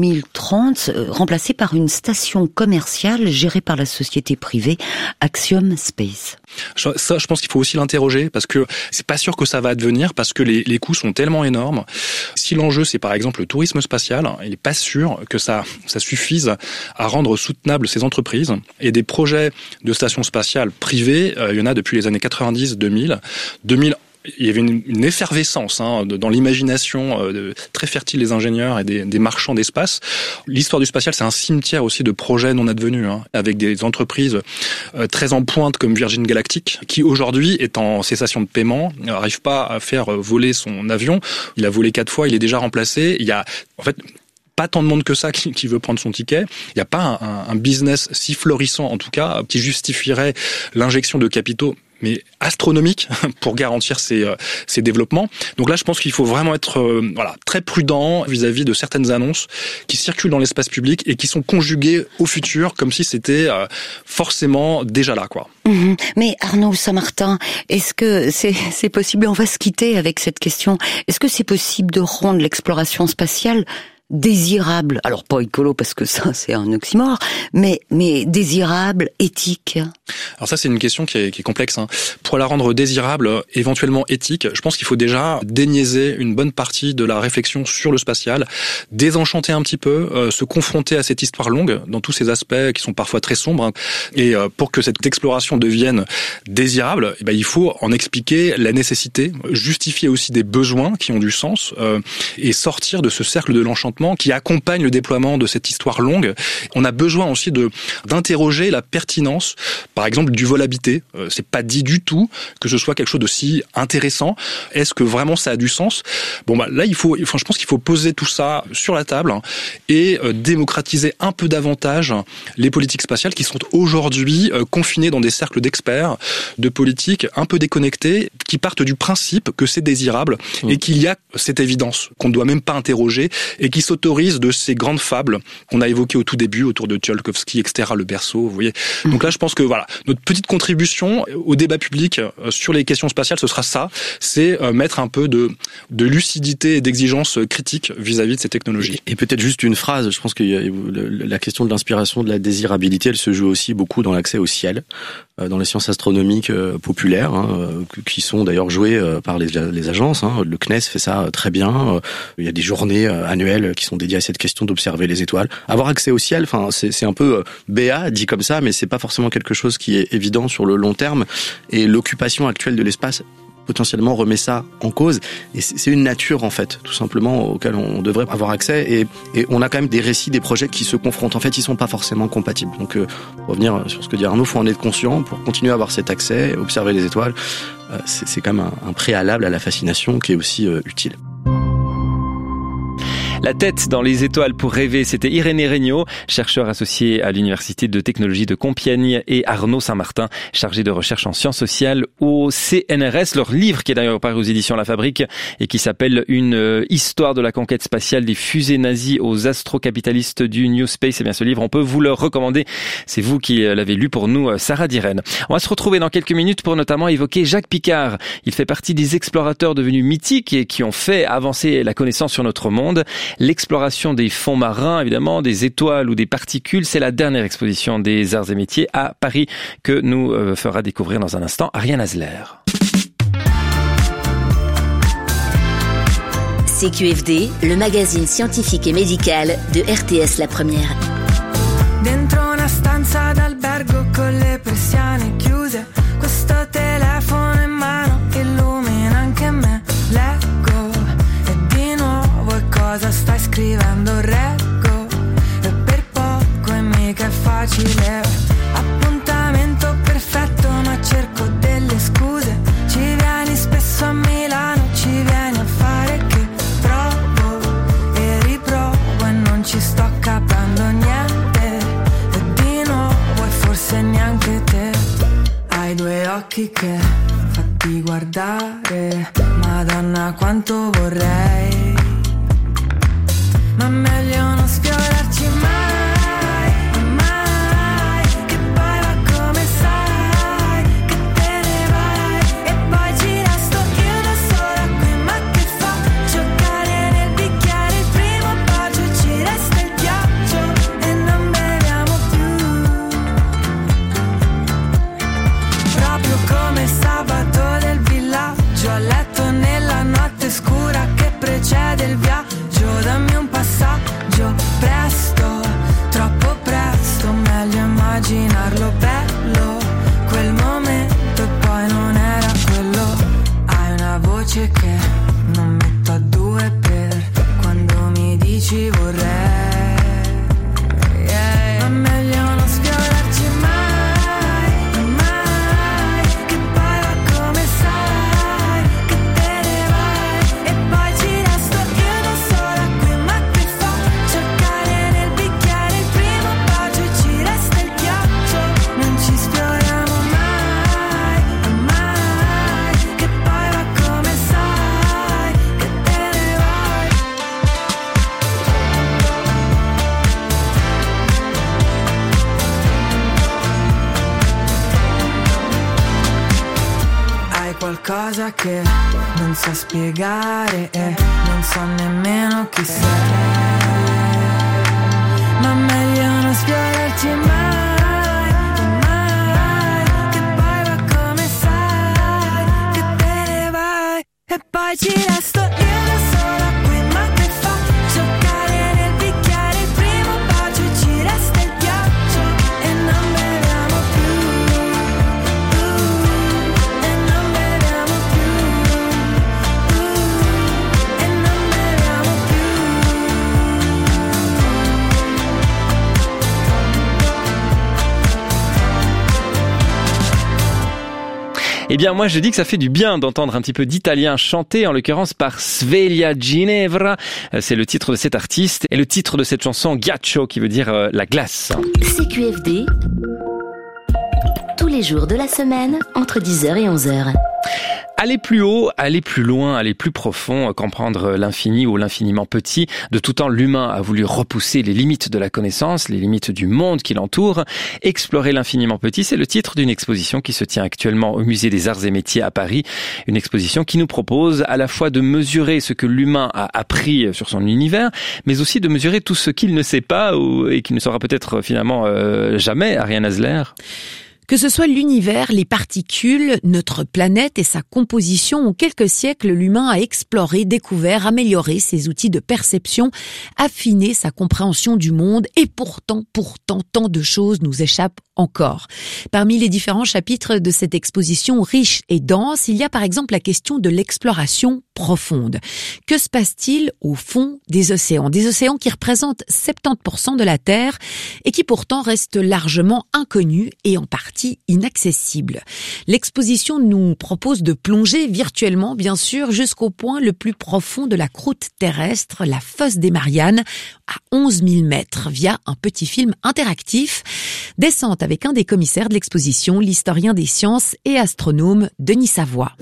2030, remplacée par une station commerciale gérée par la société privée Axiom Space. Ça, je pense qu'il faut aussi l'interroger parce que c'est pas sûr que ça va advenir parce que les coûts sont tellement énormes. Si l'enjeu c'est par exemple le tourisme spatial, il est pas sûr que ça suffise à rendre soutenables ces entreprises. Et des projets de stations spatiales privées, il y en a depuis les années 90, 2000. Il y avait une effervescence dans l'imagination très fertile des ingénieurs et des marchands d'espace. L'histoire du spatial, c'est un cimetière aussi de projets non advenus, avec des entreprises très en pointe comme Virgin Galactic, qui aujourd'hui est en cessation de paiement, n'arrive pas à faire voler son avion. Il a volé 4 fois, il est déjà remplacé. Il y a en fait pas tant de monde que ça qui veut prendre son ticket. Il n'y a pas un business si florissant, en tout cas, qui justifierait l'injection de capitaux mais astronomique pour garantir ces développements. Donc là, je pense qu'il faut vraiment être très prudent vis-à-vis de certaines annonces qui circulent dans l'espace public et qui sont conjuguées au futur comme si c'était forcément déjà là, quoi. Mais Arnaud Saint-Martin, est-ce que c'est possible, on va se quitter avec cette question, est-ce que c'est possible de rendre l'exploration spatiale désirable, alors pas écolo parce que ça c'est un oxymore, mais désirable, éthique? Alors ça c'est une question qui est complexe. Pour la rendre désirable, éventuellement éthique, je pense qu'il faut déjà déniaiser une bonne partie de la réflexion sur le spatial, désenchanter un petit peu, se confronter à cette histoire longue dans tous ces aspects qui sont parfois très sombres. Et pour que cette exploration devienne désirable, il faut en expliquer la nécessité, justifier aussi des besoins qui ont du sens et sortir de ce cercle de l'enchantement qui accompagne le déploiement de cette histoire longue. On a besoin aussi d'interroger la pertinence, par exemple, du vol habité. C'est pas dit du tout que ce soit quelque chose de si intéressant. Est-ce que vraiment ça a du sens? Là, je pense qu'il faut poser tout ça sur la table et démocratiser un peu davantage les politiques spatiales qui sont aujourd'hui confinées dans des cercles d'experts, de politiques un peu déconnectés, qui partent du principe que c'est désirable et qu'il y a cette évidence qu'on ne doit même pas interroger et qui s'autorise de ces grandes fables qu'on a évoquées au tout début autour de Tsiolkovsky, etc., le berceau, vous voyez. Donc là, je pense que notre petite contribution au débat public sur les questions spatiales, ce sera ça, c'est mettre un peu de lucidité et d'exigence critique vis-à-vis de ces technologies. Et peut-être juste une phrase, je pense que la question de l'inspiration, de la désirabilité, elle se joue aussi beaucoup dans l'accès au ciel, dans les sciences astronomiques populaires, qui sont d'ailleurs jouées par les agences. Le CNES fait ça très bien. Il y a des journées annuelles qui sont dédiées à cette question d'observer les étoiles. Avoir accès au ciel, c'est un peu béat dit comme ça, mais c'est pas forcément quelque chose qui est évident sur le long terme. Et l'occupation actuelle de l'espace potentiellement remet ça en cause. Et c'est une nature, en fait, tout simplement, auquel on devrait avoir accès. Et on a quand même des récits, des projets qui se confrontent. En fait, ils sont pas forcément compatibles. Donc, pour revenir sur ce que dit Arnaud, faut en être conscient pour continuer à avoir cet accès, observer les étoiles. C'est quand même un préalable à la fascination qui est aussi utile. La tête dans les étoiles pour rêver, c'était Irénée Regnault, chercheur associé à l'Université de technologie de Compiègne, et Arnaud Saint-Martin, chargé de recherche en sciences sociales au CNRS. Leur livre, qui est d'ailleurs paru aux éditions La Fabrique et qui s'appelle Une histoire de la conquête spatiale des fusées nazies aux astrocapitalistes du New Space. Eh bien, ce livre, on peut vous le recommander. C'est vous qui l'avez lu pour nous, Sarah Dirène. On va se retrouver dans quelques minutes pour notamment évoquer Jacques Piccard. Il fait partie des explorateurs devenus mythiques et qui ont fait avancer la connaissance sur notre monde. L'exploration des fonds marins, évidemment, des étoiles ou des particules, c'est la dernière exposition des arts et métiers à Paris que nous fera découvrir dans un instant Ariane Hasler. CQFD, le magazine scientifique et médical de RTS La Première. Dentro una stanza d'albergo con le persiane chiuse, questo telefono in mano illumina anche me. Leggo e di nuovo è cosa stai scrivendo, reggo e per poco e mica è facile. Appuntamento perfetto ma cerco delle scuse, ci vieni spesso a Milano, ci vieni a fare che provo e riprovo e non ci sto capendo niente e di nuovo e forse neanche te. Hai due occhi che fatti guardare, Madonna quanto vorrei, ma meglio non sfiorarci mai. immaginarlo bello, quel momento e poi non era quello. Hai una voce che non metto a due per quando mi dici vorrei. Ma meglio non sfiorarci mai, mai, che poi va come sai, che te ne vai e poi ci resto io da sola qui, ma che faccio? Cercare nel bicchiere il primo bacio e ci resta il ghiaccio, non ci sfioriamo mai, mai, che poi va come sai, che te ne vai. Hai qualcosa che non so spiegare e non so nemmeno chi sei, ma meglio non sfiorarci mai, mai, che poi va come sai, che te ne vai e poi ci resto io da sola qui, ma che faccio? Cercare nel bicchiere il primo bacio e ci resta il ghiaccio e non beviamo più, e non beviamo più, e non beviamo più. Eh bien, moi, je dis que ça fait du bien d'entendre un petit peu d'italien chanté, en l'occurrence par Sveglia Ginevra. C'est le titre de cet artiste et le titre de cette chanson Ghiaccio, qui veut dire la glace. CQFD, tous les jours de la semaine, entre 10h et 11h. Aller plus haut, aller plus loin, aller plus profond, comprendre l'infini ou l'infiniment petit. De tout temps, l'humain a voulu repousser les limites de la connaissance, les limites du monde qui l'entoure. Explorer l'infiniment petit, c'est le titre d'une exposition qui se tient actuellement au Musée des Arts et Métiers à Paris. Une exposition qui nous propose à la fois de mesurer ce que l'humain a appris sur son univers, mais aussi de mesurer tout ce qu'il ne sait pas et qui ne saura peut-être finalement jamais. Ariane Hasler. Que ce soit l'univers, les particules, notre planète et sa composition, en quelques siècles, l'humain a exploré, découvert, amélioré ses outils de perception, affiné sa compréhension du monde et pourtant, tant de choses nous échappent encore. Parmi les différents chapitres de cette exposition riche et dense, il y a par exemple la question de l'exploration profonde. Que se passe-t-il au fond des océans? Des océans qui représentent 70% de la Terre et qui pourtant restent largement inconnus et en partie inaccessibles. L'exposition nous propose de plonger virtuellement, bien sûr, jusqu'au point le plus profond de la croûte terrestre, la fosse des Mariannes, à 11 000 mètres, via un petit film interactif. Descente avec un des commissaires de l'exposition, l'historien des sciences et astronome Denis Savoie.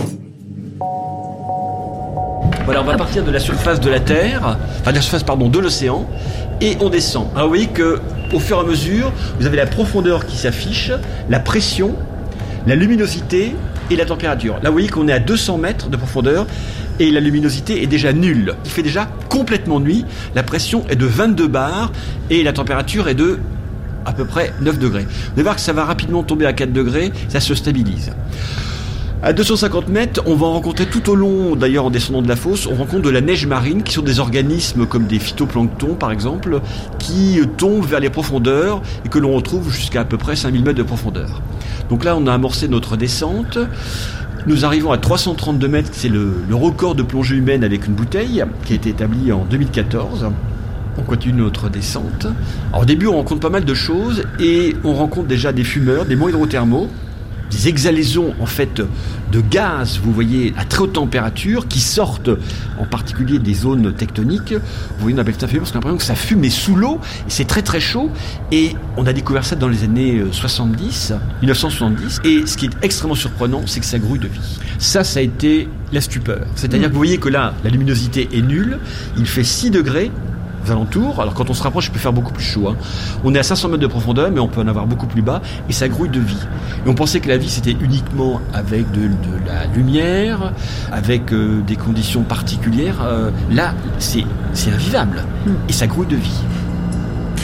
Voilà, on va partir de la surface de la Terre, enfin de la surface, de l'océan, et on descend. Alors vous voyez que, au fur et à mesure, vous avez la profondeur qui s'affiche, la pression, la luminosité et la température. Là, vous voyez qu'on est à 200 mètres de profondeur et la luminosité est déjà nulle. Il fait déjà complètement nuit. La pression est de 22 bars et la température est de à peu près 9 degrés. Vous allez voir que ça va rapidement tomber à 4 degrés, ça se stabilise. À 250 mètres, on va rencontrer tout au long, d'ailleurs en descendant de la fosse, on rencontre de la neige marine, qui sont des organismes comme des phytoplanctons par exemple, qui tombent vers les profondeurs et que l'on retrouve jusqu'à peu près 5000 mètres de profondeur. Donc là, on a amorcé notre descente. Nous arrivons à 332 mètres, c'est le record de plongée humaine avec une bouteille, qui a été établi en 2014. On continue notre descente. Alors au début, on rencontre pas mal de choses et on rencontre déjà des fumeurs, des monts hydrothermaux, des exhalaisons en fait de gaz, vous voyez, à très haute température, qui sortent en particulier des zones tectoniques. Vous voyez, on appelle ça fumée parce qu'on a l'impression que ça fume, mais sous l'eau, et c'est très très chaud. Et on a découvert ça dans les années 1970. Et ce qui est extrêmement surprenant, c'est que ça grouille de vie. Ça a été la stupeur. C'est-à-dire que vous voyez que là, la luminosité est nulle, il fait 6 degrés aux alentours. Alors quand on se rapproche, il peut faire beaucoup plus chaud. On est à 500 mètres de profondeur, mais on peut en avoir beaucoup plus bas, et ça grouille de vie. Et on pensait que la vie, c'était uniquement avec de la lumière, avec des conditions particulières. Là, c'est invivable, et ça grouille de vie.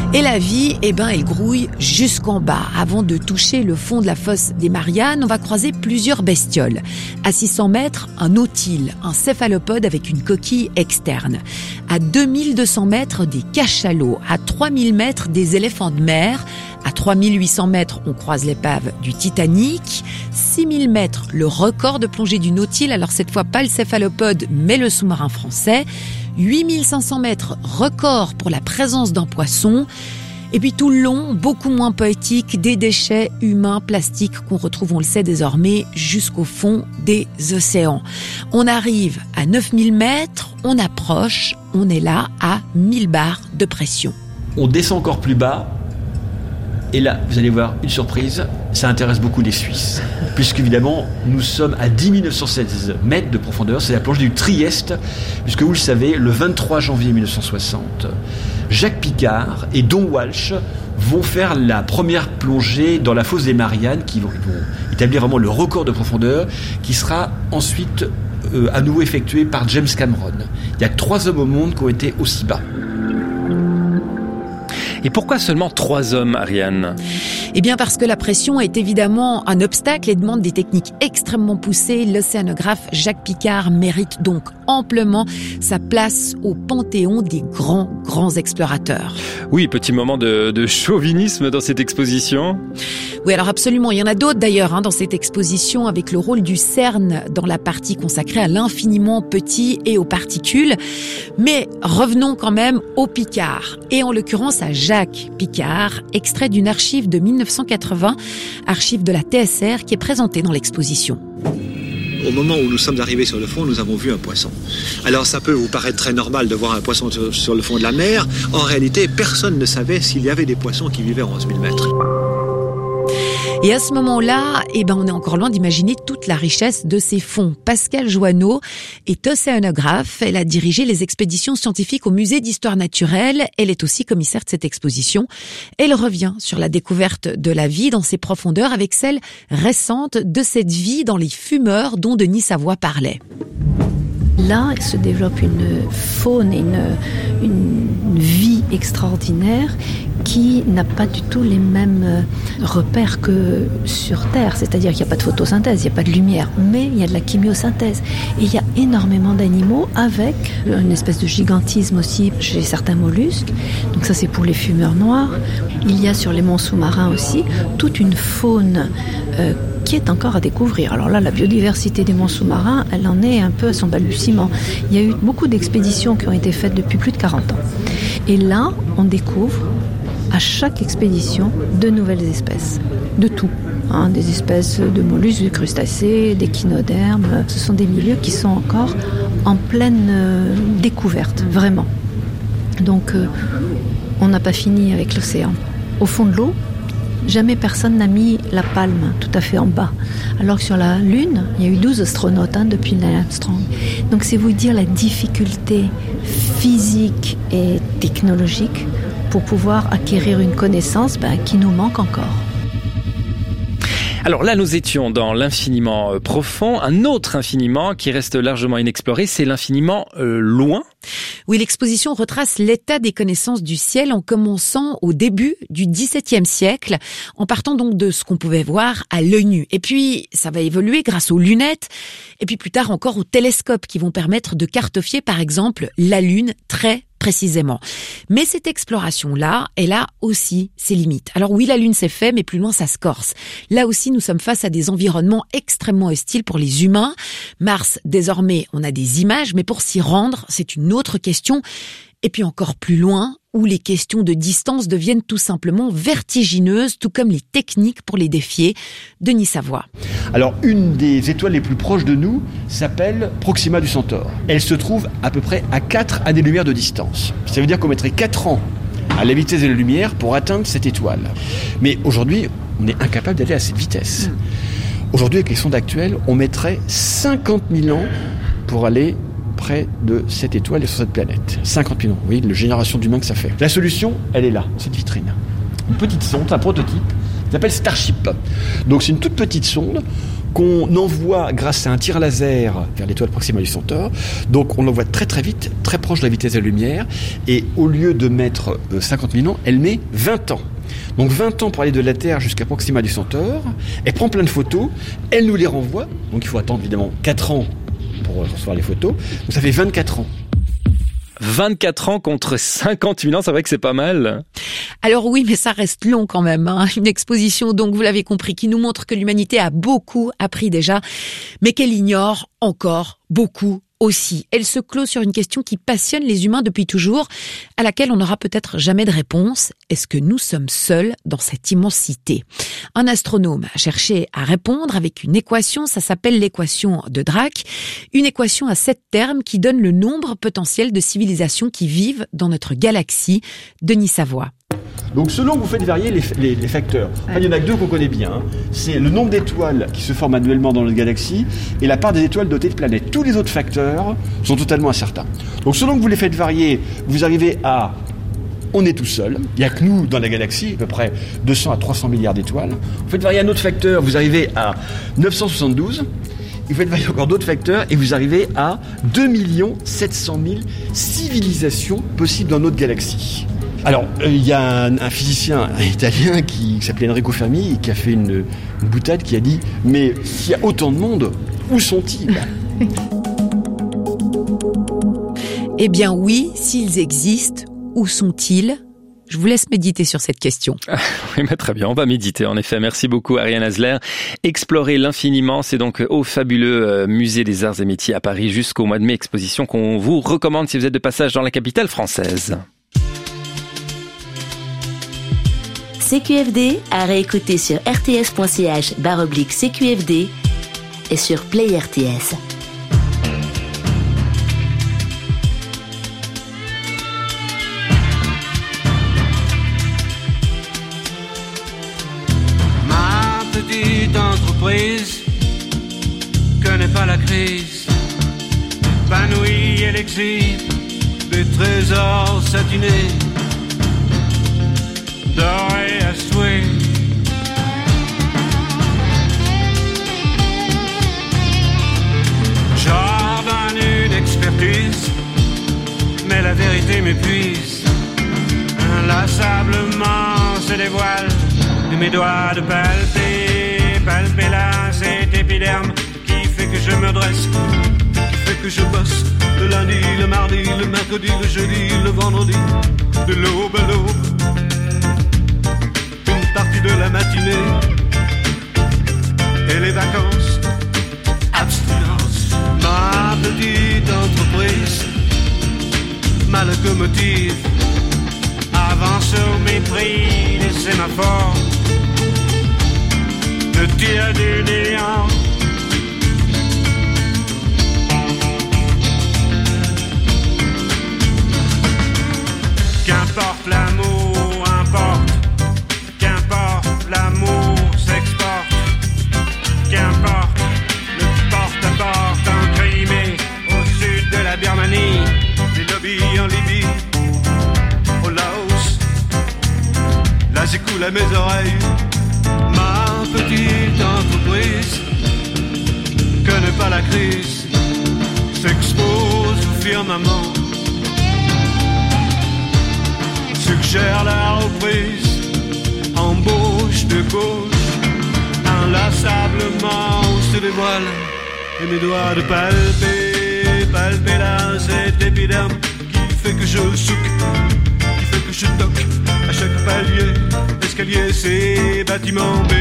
Et la vie, elle grouille jusqu'en bas. Avant de toucher le fond de la fosse des Mariannes, on va croiser plusieurs bestioles. À 600 mètres, un nautile, un céphalopode avec une coquille externe. À 2200 mètres, des cachalots. À 3000 mètres, des éléphants de mer. À 3800 mètres, on croise l'épave du Titanic. 6000 mètres, le record de plongée du Nautile. Alors cette fois, pas le céphalopode, mais le sous-marin français. 8500 mètres, record pour la présence d'un poisson. Et puis tout le long, beaucoup moins poétique, des déchets humains, plastiques qu'on retrouve, on le sait désormais, jusqu'au fond des océans. On arrive à 9000 mètres, on approche, on est là à 1000 bars de pression. On descend encore plus bas. Et là, vous allez voir une surprise, ça intéresse beaucoup les Suisses. Puisqu'évidemment, nous sommes à 10 916 mètres de profondeur, c'est la plongée du Trieste, puisque vous le savez, le 23 janvier 1960, Jacques Piccard et Don Walsh vont faire la première plongée dans la fosse des Mariannes, qui vont établir vraiment le record de profondeur, qui sera ensuite à nouveau effectué par James Cameron. Il y a 3 hommes au monde qui ont été aussi bas. Et pourquoi seulement 3 hommes, Ariane ? Eh bien parce que la pression est évidemment un obstacle et demande des techniques extrêmement poussées. L'océanographe Jacques Piccard mérite donc amplement sa place au panthéon des grands explorateurs. Oui, petit moment de chauvinisme dans cette exposition. Oui, alors absolument. Il y en a d'autres d'ailleurs dans cette exposition, avec le rôle du CERN dans la partie consacrée à l'infiniment petit et aux particules. Mais revenons quand même au Piccard, et en l'occurrence à Jacques Piccard, extrait d'une archive de 1980, archive de la TSR, qui est présentée dans l'exposition. Au moment où nous sommes arrivés sur le fond, nous avons vu un poisson. Alors ça peut vous paraître très normal de voir un poisson sur le fond de la mer. En réalité, personne ne savait s'il y avait des poissons qui vivaient en 11 000 mètres. Et à ce moment-là, on est encore loin d'imaginer toute la richesse de ces fonds. Pascale Joanneau est océanographe. Elle a dirigé les expéditions scientifiques au musée d'histoire naturelle. Elle est aussi commissaire de cette exposition. Elle revient sur la découverte de la vie dans ses profondeurs avec celle récente de cette vie dans les fumeurs dont Denis Savoie parlait. Là, il se développe une faune et une vie extraordinaire qui n'a pas du tout les mêmes repères que sur Terre. C'est-à-dire qu'il n'y a pas de photosynthèse, il n'y a pas de lumière, mais il y a de la chimiosynthèse. Et il y a énormément d'animaux avec une espèce de gigantisme aussi chez certains mollusques. Donc ça, c'est pour les fumeurs noirs. Il y a sur les monts sous-marins aussi toute une faune qui est encore à découvrir. Alors là, la biodiversité des monts sous-marins, elle en est un peu à son balbutiement. Il y a eu beaucoup d'expéditions qui ont été faites depuis plus de 40 ans. Et là, on découvre à chaque expédition de nouvelles espèces, de tout. Des espèces de mollusques, de crustacés, d'échinodermes. Ce sont des milieux qui sont encore en pleine découverte, vraiment. Donc, on n'a pas fini avec l'océan. Au fond de l'eau, jamais personne n'a mis la palme tout à fait en bas. Alors que sur la Lune, il y a eu 12 astronautes depuis Neil Armstrong. Donc c'est vous dire la difficulté physique et technologique pour pouvoir acquérir une connaissance qui nous manque encore. Alors là, nous étions dans l'infiniment profond. Un autre infiniment qui reste largement inexploré, c'est l'infiniment loin. Oui, l'exposition retrace l'état des connaissances du ciel en commençant au début du XVIIe siècle, en partant donc de ce qu'on pouvait voir à l'œil nu. Et puis, ça va évoluer grâce aux lunettes, et puis plus tard encore aux télescopes qui vont permettre de cartographier, par exemple, la Lune très précisément. Mais cette exploration-là, elle a aussi ses limites. Alors oui, la Lune c'est fait, mais plus loin ça se corse. Là aussi, nous sommes face à des environnements extrêmement hostiles pour les humains. Mars, désormais, on a des images, mais pour s'y rendre, c'est une autre question. Et puis encore plus loin, où les questions de distance deviennent tout simplement vertigineuses, tout comme les techniques pour les défier. Denis Savoie. Alors, une des étoiles les plus proches de nous s'appelle Proxima du Centaure. Elle se trouve à peu près à 4 années-lumière de distance. Ça veut dire qu'on mettrait 4 ans à la vitesse de la lumière pour atteindre cette étoile. Mais aujourd'hui, on est incapable d'aller à cette vitesse. Aujourd'hui, avec les sondes actuelles, on mettrait 50 000 ans pour aller près de cette étoile et sur cette planète. 50 000 ans, vous voyez la génération d'humains que ça fait. La solution, elle est là, dans cette vitrine. Une petite sonde, un prototype, qui s'appelle Starship. Donc c'est une toute petite sonde qu'on envoie grâce à un tir laser vers l'étoile Proxima du Centaure. Donc on l'envoie très très vite, très proche de la vitesse de la lumière, et au lieu de mettre 50 000 ans, elle met 20 ans. Donc 20 ans pour aller de la Terre jusqu'à Proxima du Centaure. Elle prend plein de photos, elle nous les renvoie. Donc il faut attendre évidemment 4 ans pour recevoir les photos. Donc ça fait 24 ans. 24 ans contre 50 000 ans, c'est vrai que c'est pas mal. Alors oui, mais ça reste long quand même. Une exposition, donc vous l'avez compris, qui nous montre que l'humanité a beaucoup appris déjà, mais qu'elle ignore encore beaucoup aussi. Elle se clôt sur une question qui passionne les humains depuis toujours, à laquelle on n'aura peut-être jamais de réponse. Est-ce que nous sommes seuls dans cette immensité ? Un astronome a cherché à répondre avec une équation, ça s'appelle l'équation de Drake, une équation à 7 termes qui donne le nombre potentiel de civilisations qui vivent dans notre galaxie. Denis Savoie. Donc selon que vous faites varier les facteurs, il y en a que 2 qu'on connaît bien. C'est le nombre d'étoiles qui se forment annuellement dans notre galaxie et la part des étoiles dotées de planètes. Tous les autres facteurs sont totalement incertains. Donc selon que vous les faites varier, vous arrivez à... On est tout seul, il n'y a que nous dans la galaxie, à peu près 200 à 300 milliards d'étoiles. Vous faites varier un autre facteur, vous arrivez à 972. Vous faites varier encore d'autres facteurs et vous arrivez à 2 700 000 civilisations possibles dans notre galaxie. Alors, il y a un physicien italien qui s'appelait Enrico Fermi qui a fait une boutade qui a dit « Mais s'il y a autant de monde, où sont-ils » Eh bien oui, s'ils existent, où sont-ils ? Je vous laisse méditer sur cette question. Oui, mais très bien, on va méditer. En effet, merci beaucoup Ariane Hasler. Explorer l'infiniment, c'est donc au fabuleux musée des Arts et Métiers à Paris jusqu'au mois de mai, exposition qu'on vous recommande si vous êtes de passage dans la capitale française. CQFD à réécouter sur rts.ch/CQFD et sur Play RTS. Ma petite entreprise connaît pas la crise, épanouie elle exhibe des trésors satinés, doré à souhait. J'ordonne une expertise, mais la vérité m'épuise. Inlassablement se dévoile de mes doigts de palper, palper là cet épiderme qui fait que je me dresse, qui fait que je bosse le lundi, le mardi, le mercredi, le jeudi, le vendredi, de l'aube à l'aube. Partie de la matinée et les vacances, abstinence. Ma petite entreprise, ma locomotive avance au mépris des sémaphores, de tir du néant. Qu'importe l'amour, importe. L'amour s'exporte, qu'importe le porte-à-porte en Crimée, au sud de la Birmanie, des lobbies en Libye, au Laos, là j'écoule à mes oreilles. Ma petite entreprise connaît pas la crise, s'expose au firmament, suggère la reprise. Embauche de gauche, inlassablement on se dévoile, et mes doigts de palper, palper là cet épiderme qui fait que je souque, qui fait que je toque à chaque palier, escalier, c'est bâtiment B.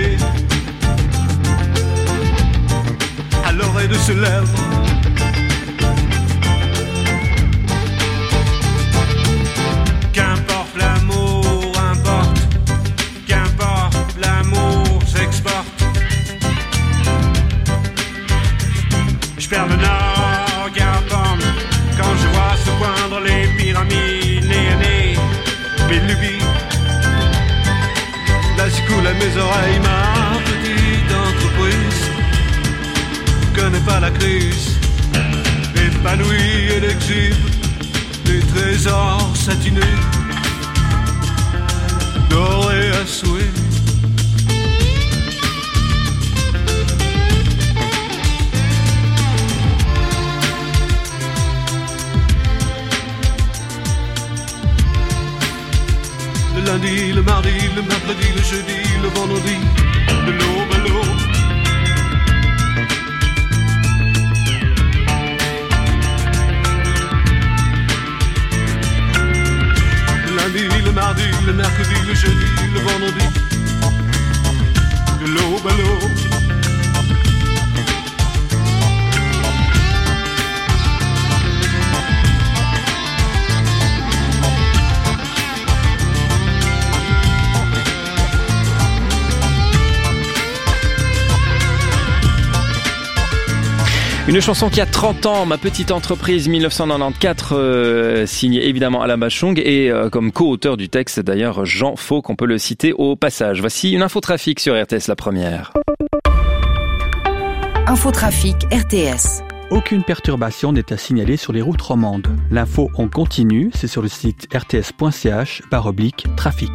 À l'oreille de ce lèvre, qu'importe l'amour, importe. L'amour s'exporte. Je perds le nord, regarde quand je vois se poindre les pyramides, nez à nez, mes lubies. Là j'écoule à mes oreilles, ma petite entreprise connaît pas la crise, épanouie elle exhibe des trésors satinés, dorés à souhait. le mercredi, le jeudi, le vendredi, de l'aube à l'aube. Le lundi, le mardi, le mercredi, le jeudi, le vendredi, de l'aube à l'aube. Une chanson qui a 30 ans, Ma petite entreprise 1994, signée évidemment Alain Bachung et comme co-auteur du texte d'ailleurs Jean Fauque, on peut le citer au passage. Voici une infotrafic sur RTS La Première. Infotrafic RTS. Aucune perturbation n'est à signaler sur les routes romandes. L'info en continu, c'est sur le site rts.ch/trafic.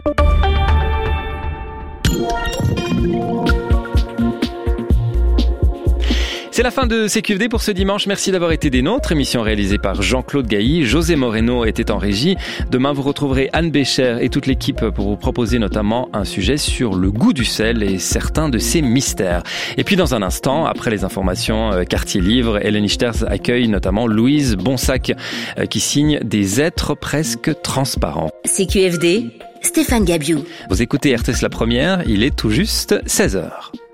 C'est la fin de CQFD pour ce dimanche. Merci d'avoir été des nôtres. Émission réalisée par Jean-Claude Gailly. José Moreno était en régie. Demain, vous retrouverez Anne Bécher et toute l'équipe pour vous proposer notamment un sujet sur le goût du sel et certains de ses mystères. Et puis dans un instant, après les informations Quartier Livre, Hélène Ichters accueille notamment Louise Bonsac qui signe Des êtres presque transparents. CQFD, Stéphane Gabiou. Vous écoutez RTS La Première, il est tout juste 16h.